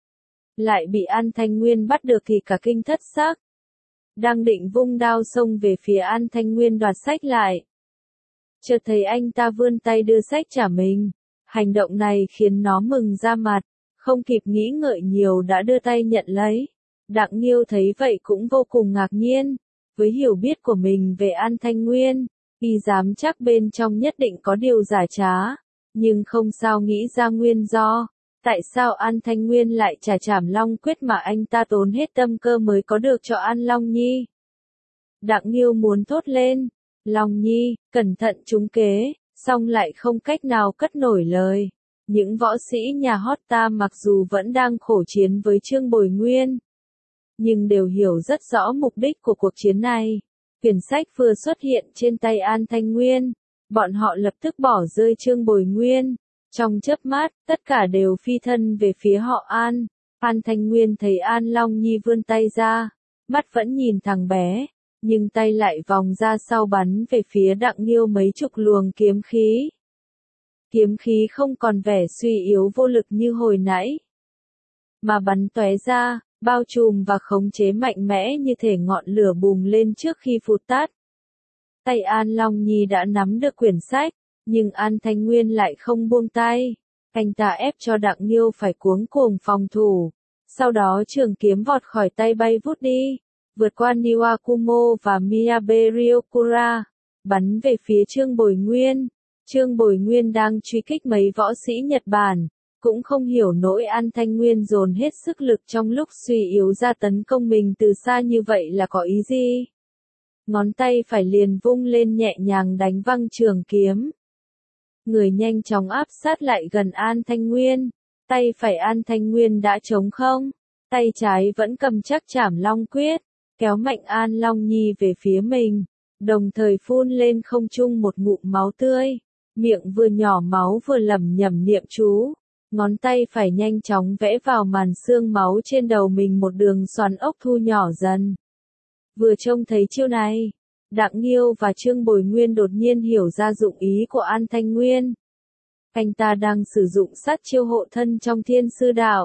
Lại bị An Thanh Nguyên bắt được thì cả kinh thất xác. Đang định vung đao xông về phía An Thanh Nguyên đoạt sách lại. Chợt thấy anh ta vươn tay đưa sách trả mình. Hành động này khiến nó mừng ra mặt, không kịp nghĩ ngợi nhiều đã đưa tay nhận lấy. Đặng Nghiêu thấy vậy cũng vô cùng ngạc nhiên. Với hiểu biết của mình về An Thanh Nguyên, y dám chắc bên trong nhất định có điều giả trá. nhưng không sao nghĩ ra nguyên do. Tại sao An Thanh Nguyên lại trả Trảm Long Quyết mà anh ta tốn hết tâm cơ mới có được cho An Long Nhi? Đặng Nghiêu muốn thốt lên, Long Nhi, cẩn thận trúng kế, song lại không cách nào cất nổi lời. Những võ sĩ nhà Hotta mặc dù vẫn đang khổ chiến với Trương Bồi Nguyên, nhưng đều hiểu rất rõ mục đích của cuộc chiến này. Quyển sách vừa xuất hiện trên tay An Thanh Nguyên, bọn họ lập tức bỏ rơi Trương Bồi Nguyên. Trong chớp mắt, tất cả đều phi thân về phía họ An. An Thanh Nguyên thấy An Long Nhi vươn tay ra, mắt vẫn nhìn thằng bé, nhưng tay lại vòng ra sau bắn về phía Đặng Nghiêu mấy chục luồng kiếm khí. Kiếm khí không còn vẻ suy yếu vô lực như hồi nãy, mà bắn tóe ra, bao trùm và khống chế mạnh mẽ như thể ngọn lửa bùng lên trước khi phụt tắt. Tay An Long Nhi đã nắm được quyển sách, nhưng An Thanh Nguyên lại không buông tay. Anh ta ép cho Đặng Nghiêu phải cuống cuồng phòng thủ. Sau đó trường kiếm vọt khỏi tay bay vút đi, vượt qua Niwakumo và Miyabe Ryokura, bắn về phía Trương Bồi Nguyên. Trương Bồi Nguyên đang truy kích mấy võ sĩ Nhật Bản, cũng không hiểu nỗi An Thanh Nguyên dồn hết sức lực trong lúc suy yếu ra tấn công mình từ xa như vậy là có ý gì. Ngón tay phải liền vung lên nhẹ nhàng đánh văng trường kiếm. Người nhanh chóng áp sát lại gần An Thanh Nguyên, tay phải An Thanh Nguyên đã trống không, tay trái vẫn cầm chắc Trảm Long Quyết, kéo mạnh An Long Nhi về phía mình, đồng thời phun lên không trung một ngụm máu tươi, miệng vừa nhỏ máu vừa lẩm nhẩm niệm chú, ngón tay phải nhanh chóng vẽ vào màn xương máu trên đầu mình một đường xoắn ốc thu nhỏ dần. Vừa trông thấy chiêu này, Đặng Nghiêu và Trương Bồi Nguyên đột nhiên hiểu ra dụng ý của An Thanh Nguyên. Anh ta đang sử dụng sát chiêu hộ thân trong Thiên Sư Đạo.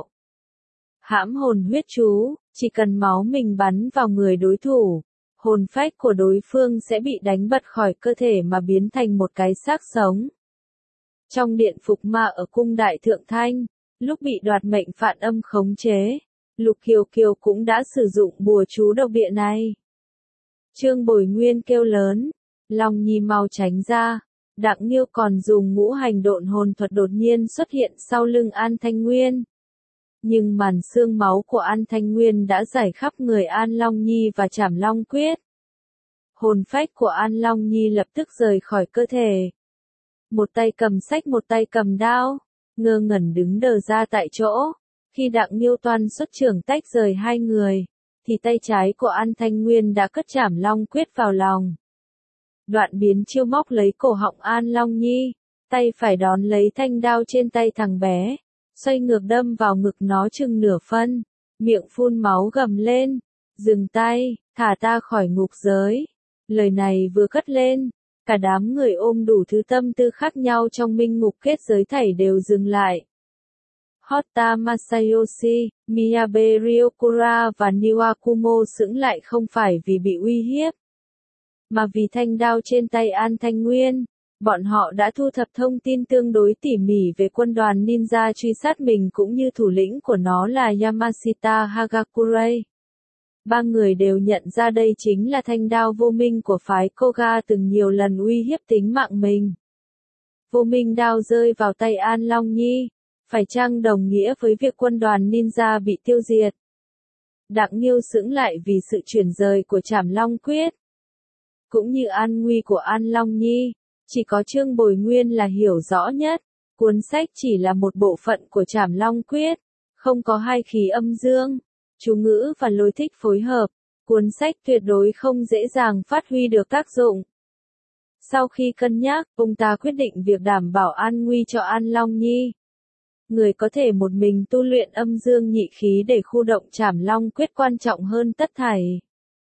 Hãm hồn huyết chú, chỉ cần máu mình bắn vào người đối thủ, hồn phách của đối phương sẽ bị đánh bật khỏi cơ thể mà biến thành một cái xác sống. Trong điện phục ma ở cung Đại Thượng Thanh, lúc bị đoạt mệnh Phạn Âm khống chế, Lục Kiều Kiều cũng đã sử dụng bùa chú độc địa này. Trương Bồi Nguyên kêu lớn, Long Nhi mau tránh ra. Đặng Nghiêu còn dùng ngũ hành độn hồn thuật đột nhiên xuất hiện sau lưng An Thanh Nguyên. Nhưng màn xương máu của An Thanh Nguyên đã rải khắp người An Long Nhi và Trảm Long Quyết. Hồn phách của An Long Nhi lập tức rời khỏi cơ thể. Một tay cầm sách một tay cầm đao, ngơ ngẩn đứng đờ ra tại chỗ. Khi Đặng Nghiêu toan xuất trưởng tách rời hai người, thì tay trái của An Thanh Nguyên đã cất Trảm Long Quyết vào lòng. Đoạn biến chiêu móc lấy cổ họng An Long Nhi, tay phải đón lấy thanh đao trên tay thằng bé, xoay ngược đâm vào ngực nó chừng nửa phân, miệng phun máu gầm lên, dừng tay, thả ta khỏi ngục giới. Lời này vừa cất lên, cả đám người ôm đủ thứ tâm tư khác nhau trong minh ngục kết giới thảy đều dừng lại. Hotta Masayoshi, Miyabe Ryokura và Niwakumo sững lại không phải vì bị uy hiếp, mà vì thanh đao trên tay An Thanh Nguyên. Bọn họ đã thu thập thông tin tương đối tỉ mỉ về quân đoàn ninja truy sát mình cũng như thủ lĩnh của nó là Yamashita Hagakure. Ba người đều nhận ra đây chính là thanh đao vô minh của phái Koga từng nhiều lần uy hiếp tính mạng mình. Vô minh đao rơi vào tay An Long Nhi, phải chăng đồng nghĩa với việc quân đoàn ninja bị tiêu diệt? Đặng Nghiêu sững lại vì sự chuyển rời của Trảm Long Quyết, cũng như an nguy của An Long Nhi. Chỉ có Trương Bồi Nguyên là hiểu rõ nhất, cuốn sách chỉ là một bộ phận của Trảm Long Quyết, không có hai khí âm dương, chú ngữ và lôi thích phối hợp, cuốn sách tuyệt đối không dễ dàng phát huy được tác dụng. Sau khi cân nhắc, ông ta quyết định việc đảm bảo an nguy cho An Long Nhi. Người có thể một mình tu luyện âm dương nhị khí để khu động Trảm Long Quyết quan trọng hơn tất thảy.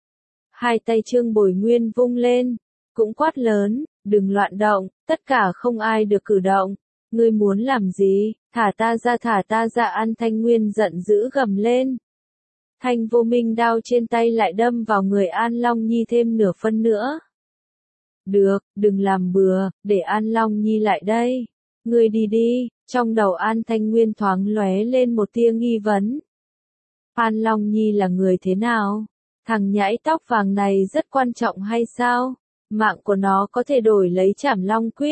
Hai tay Trương Bồi Nguyên vung lên, cũng quát lớn, đừng loạn động, tất cả không ai được cử động. Ngươi muốn làm gì, thả ta ra thả ta ra. An Thanh Nguyên giận dữ gầm lên. Thanh vô minh đao trên tay lại đâm vào người An Long Nhi thêm nửa phân nữa. Được, đừng làm bừa, để An Long Nhi lại đây. Ngươi đi đi, trong đầu An Thanh Nguyên thoáng lóe lên một tia nghi vấn. An Long Nhi là người thế nào? Thằng nhãi tóc vàng này rất quan trọng hay sao? Mạng của nó có thể đổi lấy Trảm Long Quyết,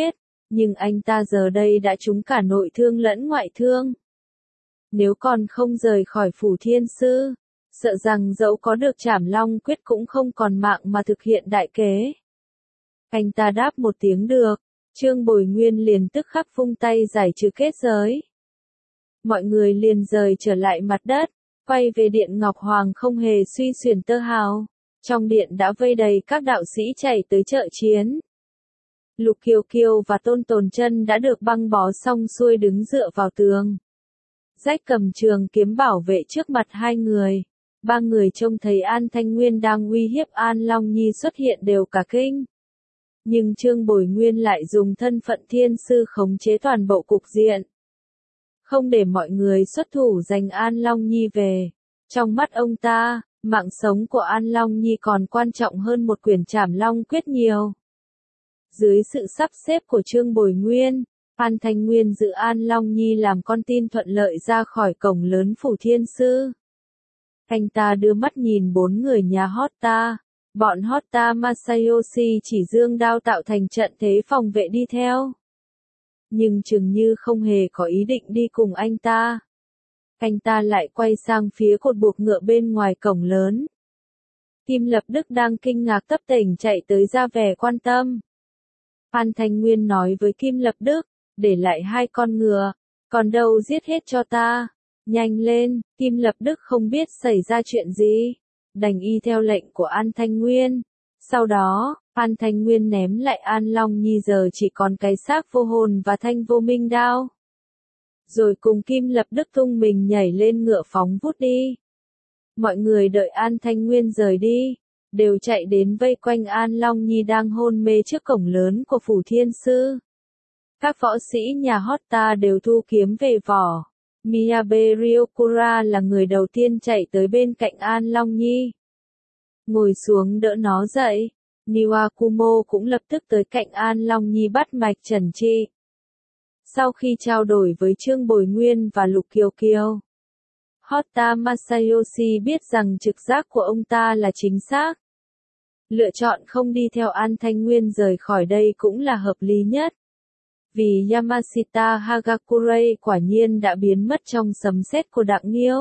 Nhưng anh ta giờ đây đã trúng cả nội thương lẫn ngoại thương. Nếu còn không rời khỏi phủ thiên sư, sợ rằng dẫu có được Trảm Long quyết cũng không còn mạng mà thực hiện đại kế. Anh ta đáp một tiếng được, Trương Bồi Nguyên liền tức khắc vung tay giải trừ kết giới. Mọi người liền rời trở lại mặt đất, quay về điện Ngọc Hoàng không hề suy xuyển tơ hào. Trong điện đã vây đầy các đạo sĩ chạy tới trợ chiến. Lục Kiều Kiều và Tôn Tồn Chân đã được băng bó xong xuôi đứng dựa vào tường. Rách cầm trường kiếm bảo vệ trước mặt hai người. Ba người trông thấy An Thanh Nguyên đang uy hiếp An Long Nhi xuất hiện đều cả kinh. Nhưng Trương Bồi Nguyên lại dùng thân phận thiên sư khống chế toàn bộ cục diện. Không để mọi người xuất thủ giành An Long Nhi về. Trong mắt ông ta, mạng sống của An Long Nhi còn quan trọng hơn một quyển Trảm Long quyết nhiều. Dưới sự sắp xếp của Trương Bồi Nguyên, An Thanh Nguyên giữ An Long Nhi làm con tin thuận lợi ra khỏi cổng lớn phủ thiên sư. Anh ta đưa mắt nhìn bốn người nhà Hotta. Bọn Hotta Masayoshi chỉ dương đao tạo thành trận thế phòng vệ đi theo. Nhưng chừng như không hề có ý định đi cùng anh ta. Anh ta lại quay sang phía cột buộc ngựa bên ngoài cổng lớn. Kim Lập Đức đang kinh ngạc tấp tỉnh chạy tới ra vẻ quan tâm. An Thanh Nguyên nói với Kim Lập Đức, để lại hai con ngựa, còn đâu giết hết cho ta. Nhanh lên, Kim Lập Đức không biết xảy ra chuyện gì, đành y theo lệnh của An Thanh Nguyên. Sau đó, An Thanh Nguyên ném lại An Long Nhi giờ chỉ còn cái xác vô hồn và thanh vô minh đao. Rồi cùng Kim Lập Đức tung mình nhảy lên ngựa phóng vút đi. Mọi người đợi An Thanh Nguyên rời đi, đều chạy đến vây quanh An Long Nhi đang hôn mê trước cổng lớn của phủ thiên sư. Các võ sĩ nhà Hotta đều thu kiếm về vỏ. Miyabe Ryokura là người đầu tiên chạy tới bên cạnh An Long Nhi. Ngồi xuống đỡ nó dậy. Niwakumo cũng lập tức tới cạnh An Long Nhi bắt mạch trần trị. Sau khi trao đổi với Trương Bồi Nguyên và Lục Kiều Kiều, Hotta Masayoshi biết rằng trực giác của ông ta là chính xác. Lựa chọn không đi theo An Thanh Nguyên rời khỏi đây cũng là hợp lý nhất. Vì Yamashita Hagakure quả nhiên đã biến mất trong sấm sét của Đặng Nghiêu.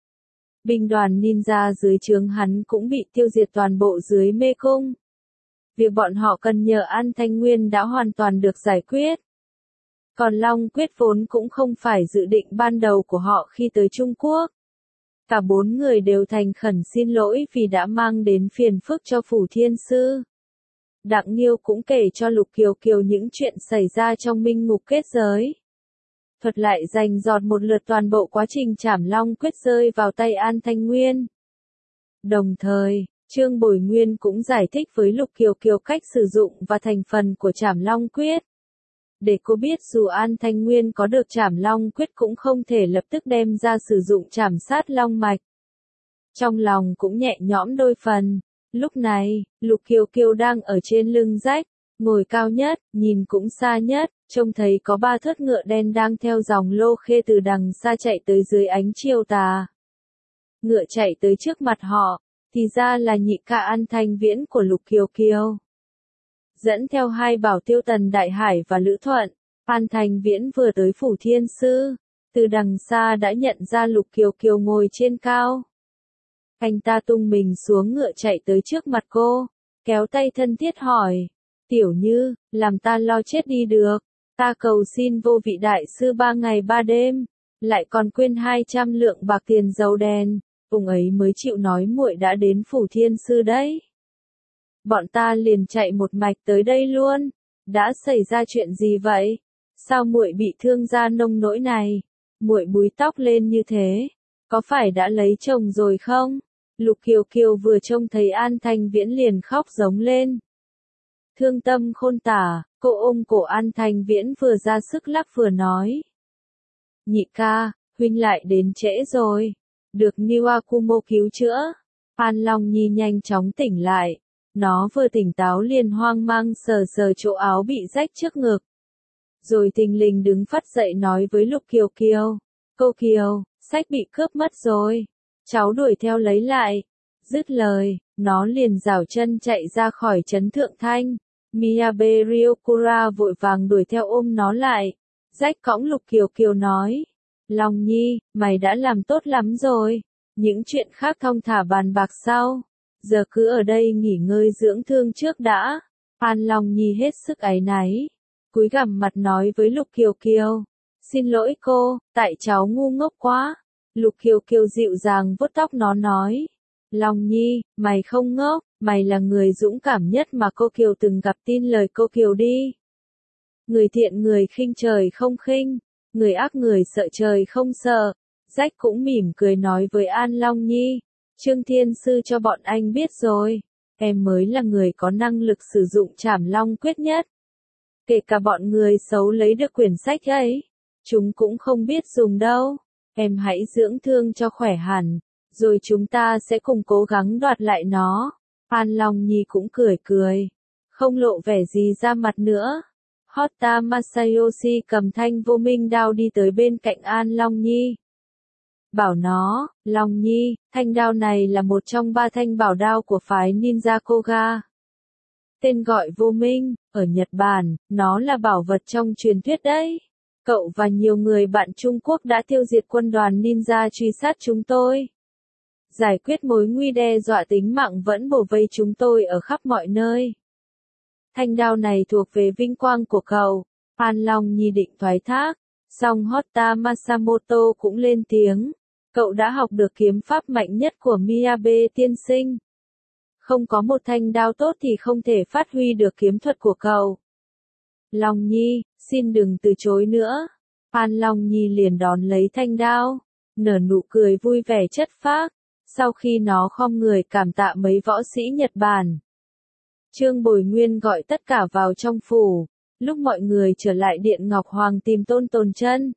Binh đoàn ninja dưới trướng hắn cũng bị tiêu diệt toàn bộ dưới mê cung. Việc bọn họ cần nhờ An Thanh Nguyên đã hoàn toàn được giải quyết. Còn Long quyết vốn cũng không phải dự định ban đầu của họ khi tới Trung Quốc. Cả bốn người đều thành khẩn xin lỗi vì đã mang đến phiền phức cho phủ thiên sư. Đặng Nghiêu cũng kể cho Lục Kiều Kiều những chuyện xảy ra trong minh ngục kết giới. Thuật lại dành dọt một lượt toàn bộ quá trình Trảm Long quyết rơi vào tay An Thanh Nguyên. Đồng thời, Trương Bồi Nguyên cũng giải thích với Lục Kiều Kiều cách sử dụng và thành phần của Trảm Long quyết. Để cô biết dù An Thanh Nguyên có được Trảm Long quyết cũng không thể lập tức đem ra sử dụng trảm sát long mạch. Trong lòng cũng nhẹ nhõm đôi phần. Lúc này, Lục Kiều Kiều đang ở trên lưng rách, ngồi cao nhất, nhìn cũng xa nhất, trông thấy có ba thớt ngựa đen đang theo dòng lô khê từ đằng xa chạy tới dưới ánh chiều tà. Ngựa chạy tới trước mặt họ, thì ra là nhị ca An Thanh Viễn của Lục Kiều Kiều. Dẫn theo hai bảo tiêu Tần Đại Hải và Lữ Thuận, An Thanh Viễn vừa tới phủ thiên sư, từ đằng xa đã nhận ra Lục Kiều Kiều ngồi trên cao. Anh ta tung mình xuống ngựa chạy tới trước mặt cô, kéo tay thân thiết hỏi, Tiểu Như, làm ta lo chết đi được, ta cầu xin vô vị đại sư ba ngày ba đêm, lại còn quên hai trăm lượng bạc tiền dầu đèn, ông ấy mới chịu nói muội đã đến phủ thiên sư đấy. Bọn ta liền chạy một mạch tới đây luôn, đã xảy ra chuyện gì vậy? Sao muội bị thương da nông nỗi này? Muội búi tóc lên như thế, có phải đã lấy chồng rồi không? Lục Kiều Kiều vừa trông thấy An Thanh Viễn liền khóc giống lên. Thương tâm khôn tả, cô ôm cổ An Thanh Viễn vừa ra sức lắc vừa nói. Nhị ca, huynh lại đến trễ rồi. Được Niwakumo cứu chữa. An Long Nhi nhanh chóng tỉnh lại. Nó vừa tỉnh táo liền hoang mang sờ sờ chỗ áo bị rách trước ngực. Rồi thình lình đứng phắt dậy nói với Lục Kiều Kiều. Cô Kiều, sách bị cướp mất rồi. Cháu đuổi theo lấy lại. Dứt lời, nó liền giảo chân chạy ra khỏi trấn Thượng Thanh. Miyabe Ryokura vội vàng đuổi theo ôm nó lại. Rách cõng Lục Kiều Kiều nói. Long Nhi, mày đã làm tốt lắm rồi. Những chuyện khác thong thả bàn bạc sau. Giờ cứ ở đây nghỉ ngơi dưỡng thương trước đã. An Long Nhi hết sức áy náy. Cúi gằm mặt nói với Lục Kiều Kiều. Xin lỗi cô, tại cháu ngu ngốc quá. Lục Kiều Kiều dịu dàng vuốt tóc nó nói. Long Nhi, mày không ngốc, mày là người dũng cảm nhất mà cô Kiều từng gặp, tin lời cô Kiều đi. Người thiện người khinh trời không khinh, người ác người sợ trời không sợ. Rách cũng mỉm cười nói với An Long Nhi. Trương Thiên Sư cho bọn anh biết rồi, em mới là người có năng lực sử dụng Trảm Long Quyết nhất. Kể cả bọn người xấu lấy được quyển sách ấy, chúng cũng không biết dùng đâu. Em hãy dưỡng thương cho khỏe hẳn, rồi chúng ta sẽ cùng cố gắng đoạt lại nó. An Long Nhi cũng cười cười, không lộ vẻ gì ra mặt nữa. Hotta Masayoshi cầm thanh vô minh đao đi tới bên cạnh An Long Nhi. Bảo nó, Long Nhi, thanh đao này là một trong ba thanh bảo đao của phái Ninja Koga. Tên gọi vô minh, ở Nhật Bản, nó là bảo vật trong truyền thuyết đấy. Cậu và nhiều người bạn Trung Quốc đã tiêu diệt quân đoàn ninja truy sát chúng tôi. Giải quyết mối nguy đe dọa tính mạng vẫn bổ vây chúng tôi ở khắp mọi nơi. Thanh đao này thuộc về vinh quang của cậu. An Long Nhi định thoái thác, song Hotta Masamoto cũng lên tiếng. Cậu đã học được kiếm pháp mạnh nhất của Miyabe tiên sinh. Không có một thanh đao tốt thì không thể phát huy được kiếm thuật của cậu. Long Nhi, xin đừng từ chối nữa. An Long Nhi liền đón lấy thanh đao, nở nụ cười vui vẻ chất phác, sau khi nó khom người cảm tạ mấy võ sĩ Nhật Bản. Trương Bồi Nguyên gọi tất cả vào trong phủ, lúc mọi người trở lại Điện Ngọc Hoàng tìm Tôn Tồn Chân.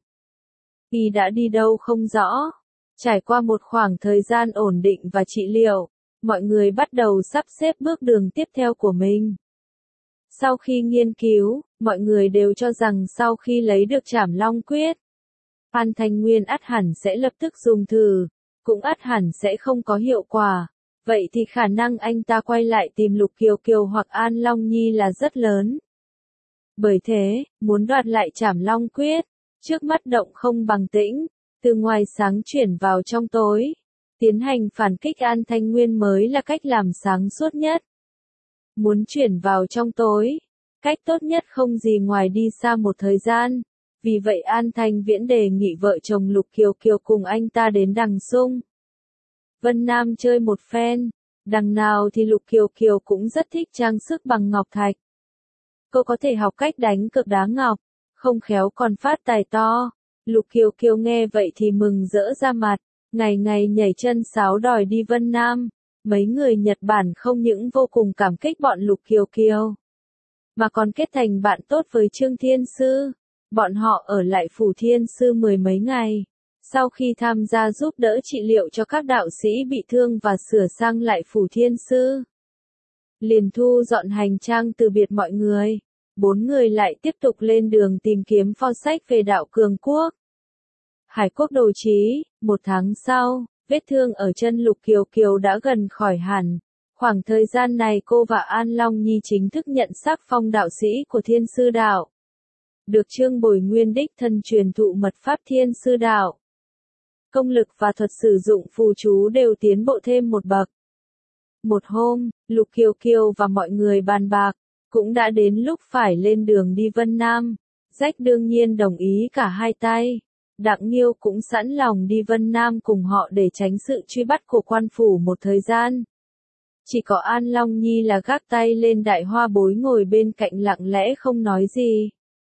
Y đã đi đâu không rõ. Trải qua một khoảng thời gian ổn định và trị liệu, mọi người bắt đầu sắp xếp bước đường tiếp theo của mình. Sau khi nghiên cứu, mọi người đều cho rằng sau khi lấy được Trảm Long Quyết, An Thanh Nguyên ắt hẳn sẽ lập tức dùng thử, cũng ắt hẳn sẽ không có hiệu quả. Vậy thì khả năng anh ta quay lại tìm Lục Kiều Kiều hoặc An Long Nhi là rất lớn. Bởi thế, muốn đoạt lại Trảm Long Quyết, trước mắt động không bằng tĩnh, từ ngoài sáng chuyển vào trong tối. Tiến hành phản kích An Thanh Nguyên mới là cách làm sáng suốt nhất. Muốn chuyển vào trong tối, cách tốt nhất không gì ngoài đi xa một thời gian. Vì vậy An Thanh Viễn đề nghị vợ chồng Lục Kiều Kiều cùng anh ta đến Đằng Sung Vân Nam chơi một phen. Đằng nào thì Lục Kiều Kiều cũng rất thích trang sức bằng ngọc thạch. Cô có thể học cách đánh cược đá ngọc, không khéo còn phát tài to. Lục Kiều Kiều nghe vậy thì mừng rỡ ra mặt, ngày ngày nhảy chân sáo đòi đi Vân Nam. Mấy người Nhật Bản không những vô cùng cảm kích bọn Lục Kiều Kiều, mà còn kết thành bạn tốt với Trương Thiên Sư. Bọn họ ở lại phủ Thiên Sư mười mấy ngày. Sau khi tham gia giúp đỡ trị liệu cho các đạo sĩ bị thương và sửa sang lại phủ Thiên Sư, liền thu dọn hành trang từ biệt mọi người. Bốn người lại tiếp tục lên đường tìm kiếm pho sách về đạo Cường Quốc. Hải Quốc Đồ Chí, một tháng sau, vết thương ở chân Lục Kiều Kiều đã gần khỏi hẳn. Khoảng thời gian này cô và An Long Nhi chính thức nhận sắc phong đạo sĩ của Thiên Sư Đạo. Được Trương Bồi Nguyên đích thân truyền thụ mật pháp Thiên Sư Đạo. Công lực và thuật sử dụng phù chú đều tiến bộ thêm một bậc. Một hôm, Lục Kiều Kiều và mọi người bàn bạc, cũng đã đến lúc phải lên đường đi Vân Nam. Rách đương nhiên đồng ý cả hai tay. Đặng Nghiêu cũng sẵn lòng đi Vân Nam cùng họ để tránh sự truy bắt của quan phủ một thời gian. Chỉ có An Long Nhi là gác tay lên đại hoa bối ngồi bên cạnh lặng lẽ không nói gì.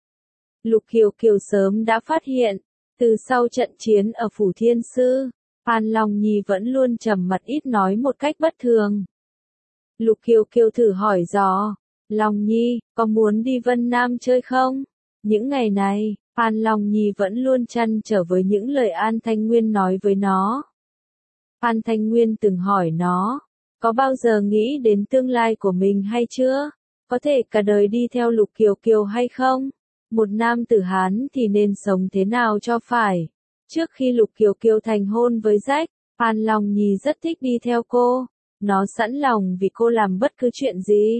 Lục Kiều Kiều sớm đã phát hiện, từ sau trận chiến ở phủ Thiên Sư, An Long Nhi vẫn luôn trầm mặt ít nói một cách bất thường. Lục Kiều Kiều thử hỏi dò, Long Nhi, có muốn đi Vân Nam chơi không? Những ngày này, An Long Nhi vẫn luôn trăn trở với những lời An Thanh Nguyên nói với nó. An Thanh Nguyên từng hỏi nó, có bao giờ nghĩ đến tương lai của mình hay chưa? Có thể cả đời đi theo Lục Kiều Kiều hay không? Một nam tử Hán thì nên sống thế nào cho phải? Trước khi Lục Kiều Kiều thành hôn với Rách, An Long Nhi rất thích đi theo cô. Nó sẵn lòng vì cô làm bất cứ chuyện gì.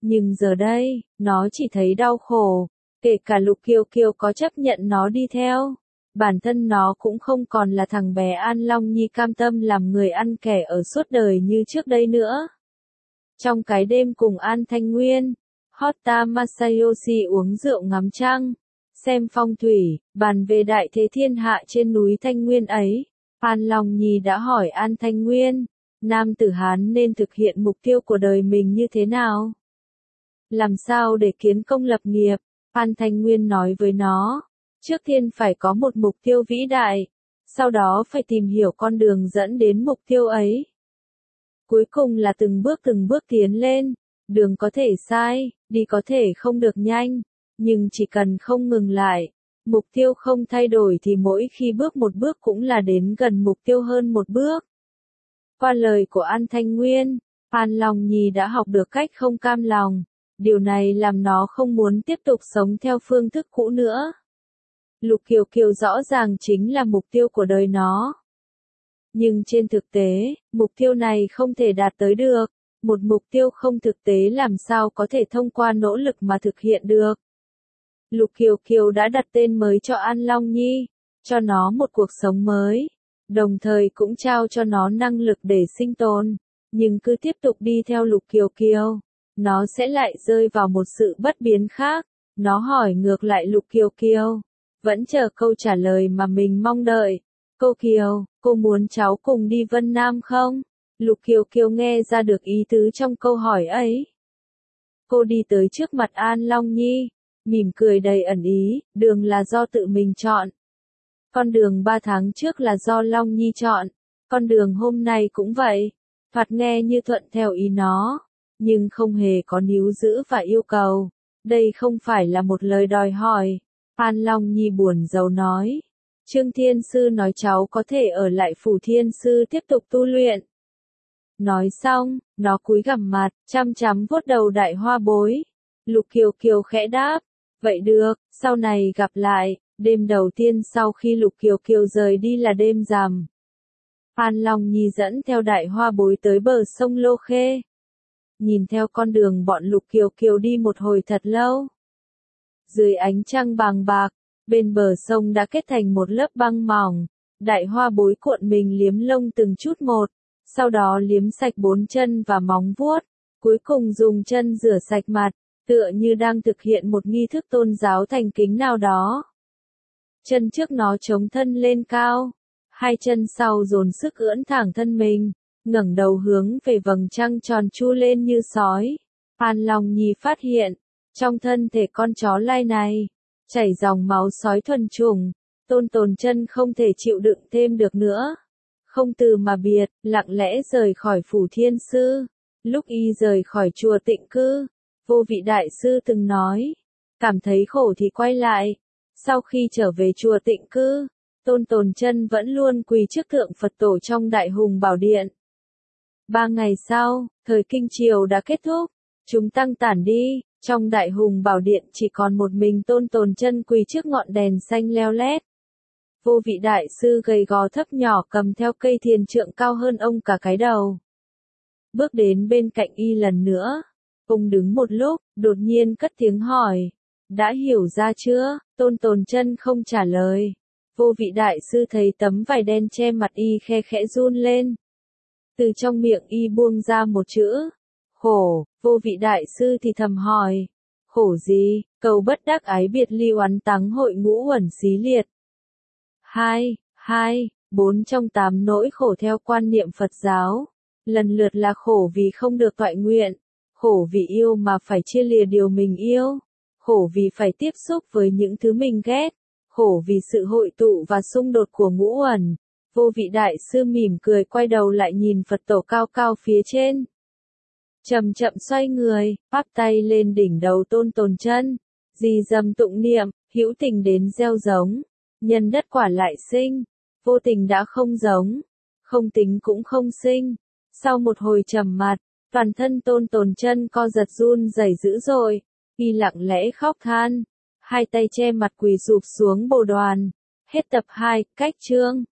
Nhưng giờ đây, nó chỉ thấy đau khổ, kể cả Lục Kiều Kiều có chấp nhận nó đi theo. Bản thân nó cũng không còn là thằng bé An Long Nhi cam tâm làm người ăn kẻ ở suốt đời như trước đây nữa. Trong cái đêm cùng An Thanh Nguyên, Hotta Masayoshi uống rượu ngắm trăng, xem phong thủy, bàn về đại thế thiên hạ trên núi Thanh Nguyên ấy, An Long Nhi đã hỏi An Thanh Nguyên, nam tử Hán nên thực hiện mục tiêu của đời mình như thế nào? Làm sao để kiến công lập nghiệp? An Thanh Nguyên nói với nó, trước tiên phải có một mục tiêu vĩ đại, sau đó phải tìm hiểu con đường dẫn đến mục tiêu ấy. Cuối cùng là từng bước từng bước tiến lên, đường có thể sai, đi có thể không được nhanh, nhưng chỉ cần không ngừng lại, mục tiêu không thay đổi thì mỗi khi bước một bước cũng là đến gần mục tiêu hơn một bước. Qua lời của An Thanh Nguyên, An Long Nhi đã học được cách không cam lòng, điều này làm nó không muốn tiếp tục sống theo phương thức cũ nữa. Lục Kiều Kiều rõ ràng chính là mục tiêu của đời nó. Nhưng trên thực tế, mục tiêu này không thể đạt tới được. Một mục tiêu không thực tế làm sao có thể thông qua nỗ lực mà thực hiện được. Lục Kiều Kiều đã đặt tên mới cho An Long Nhi, cho nó một cuộc sống mới, đồng thời cũng trao cho nó năng lực để sinh tồn. Nhưng cứ tiếp tục đi theo Lục Kiều Kiều, nó sẽ lại rơi vào một sự bất biến khác. Nó hỏi ngược lại Lục Kiều Kiều, vẫn chờ câu trả lời mà mình mong đợi. Cô Kiều, cô muốn cháu cùng đi Vân Nam không? Lục Kiều Kiều nghe ra được ý tứ trong câu hỏi ấy. Cô đi tới trước mặt An Long Nhi, mỉm cười đầy ẩn ý, đường là do tự mình chọn. Con đường ba tháng trước là do Long Nhi chọn, con đường hôm nay cũng vậy. Thoạt nghe như thuận theo ý nó, nhưng không hề có níu giữ và yêu cầu. Đây không phải là một lời đòi hỏi. An Long Nhi buồn rầu nói. Trương Thiên Sư nói cháu có thể ở lại Phủ Thiên Sư tiếp tục tu luyện. Nói xong, nó cúi gằm mặt, chăm chăm vuốt đầu Đại Hoa Bối. Lục Kiều Kiều khẽ đáp, vậy được, sau này gặp lại. Đêm đầu tiên sau khi Lục Kiều Kiều rời đi là đêm rằm. An Long Nhi dẫn theo Đại Hoa Bối tới bờ sông Lô Khê. Nhìn theo con đường bọn Lục Kiều Kiều đi một hồi thật lâu. Dưới ánh trăng bàng bạc, bên bờ sông đã kết thành một lớp băng mỏng. Đại Hoa Bối cuộn mình liếm lông từng chút một, sau đó liếm sạch bốn chân và móng vuốt, cuối cùng dùng chân rửa sạch mặt, tựa như đang thực hiện một nghi thức tôn giáo thành kính nào đó. Chân trước nó chống thân lên cao, hai chân sau dồn sức ưỡn thẳng thân mình, ngẩng đầu hướng về vầng trăng tròn chu lên như sói. An Long Nhi phát hiện, trong thân thể con chó lai này, chảy dòng máu sói thuần chủng. Tôn Tồn Chân không thể chịu đựng thêm được nữa. Không từ mà biệt, lặng lẽ rời khỏi Phủ Thiên Sư. Lúc y rời khỏi chùa Tịnh Cư, Vô Vị Đại Sư từng nói, cảm thấy khổ thì quay lại. Sau khi trở về chùa Tịnh Cư, Tôn Tồn Chân vẫn luôn quỳ trước tượng Phật tổ trong Đại Hùng Bảo Điện. Ba ngày sau, thời kinh triều đã kết thúc, chúng tăng tản đi, trong Đại Hùng Bảo Điện chỉ còn một mình Tôn Tồn Chân quỳ trước ngọn đèn xanh leo lét. Vô Vị Đại Sư gầy gò thấp nhỏ cầm theo cây thiền trượng cao hơn ông cả cái đầu. Bước đến bên cạnh y lần nữa, ông đứng một lúc, đột nhiên cất tiếng hỏi, đã hiểu ra chưa? Tôn Tồn Chân không trả lời. Vô Vị Đại Sư thấy tấm vải đen che mặt y khe khẽ run lên. Từ trong miệng y buông ra một chữ, khổ. Vô Vị Đại Sư thì thầm hỏi, khổ gì? Cầu bất đắc ái biệt ly oán tắng hội ngũ uẩn xí liệt. Hai, hai, bốn trong tám nỗi khổ theo quan niệm Phật giáo, lần lượt là khổ vì không được toại nguyện, khổ vì yêu mà phải chia lìa điều mình yêu, khổ vì phải tiếp xúc với những thứ mình ghét, khổ vì sự hội tụ và xung đột của ngũ uẩn. Vô Vị Đại Sư mỉm cười quay đầu lại nhìn Phật tổ cao cao phía trên. Chậm chậm xoay người, áp tay lên đỉnh đầu Tôn Tồn Chân, di dầm tụng niệm, hữu tình đến gieo giống, nhân đất quả lại sinh, vô tình đã không giống, không tính cũng không sinh. Sau một hồi trầm mặt, toàn thân Tôn Tồn Chân co giật run rẩy dữ dội, y lặng lẽ khóc than, hai tay che mặt quỳ sụp xuống bồ đoàn. Hết tập hai, cách chương.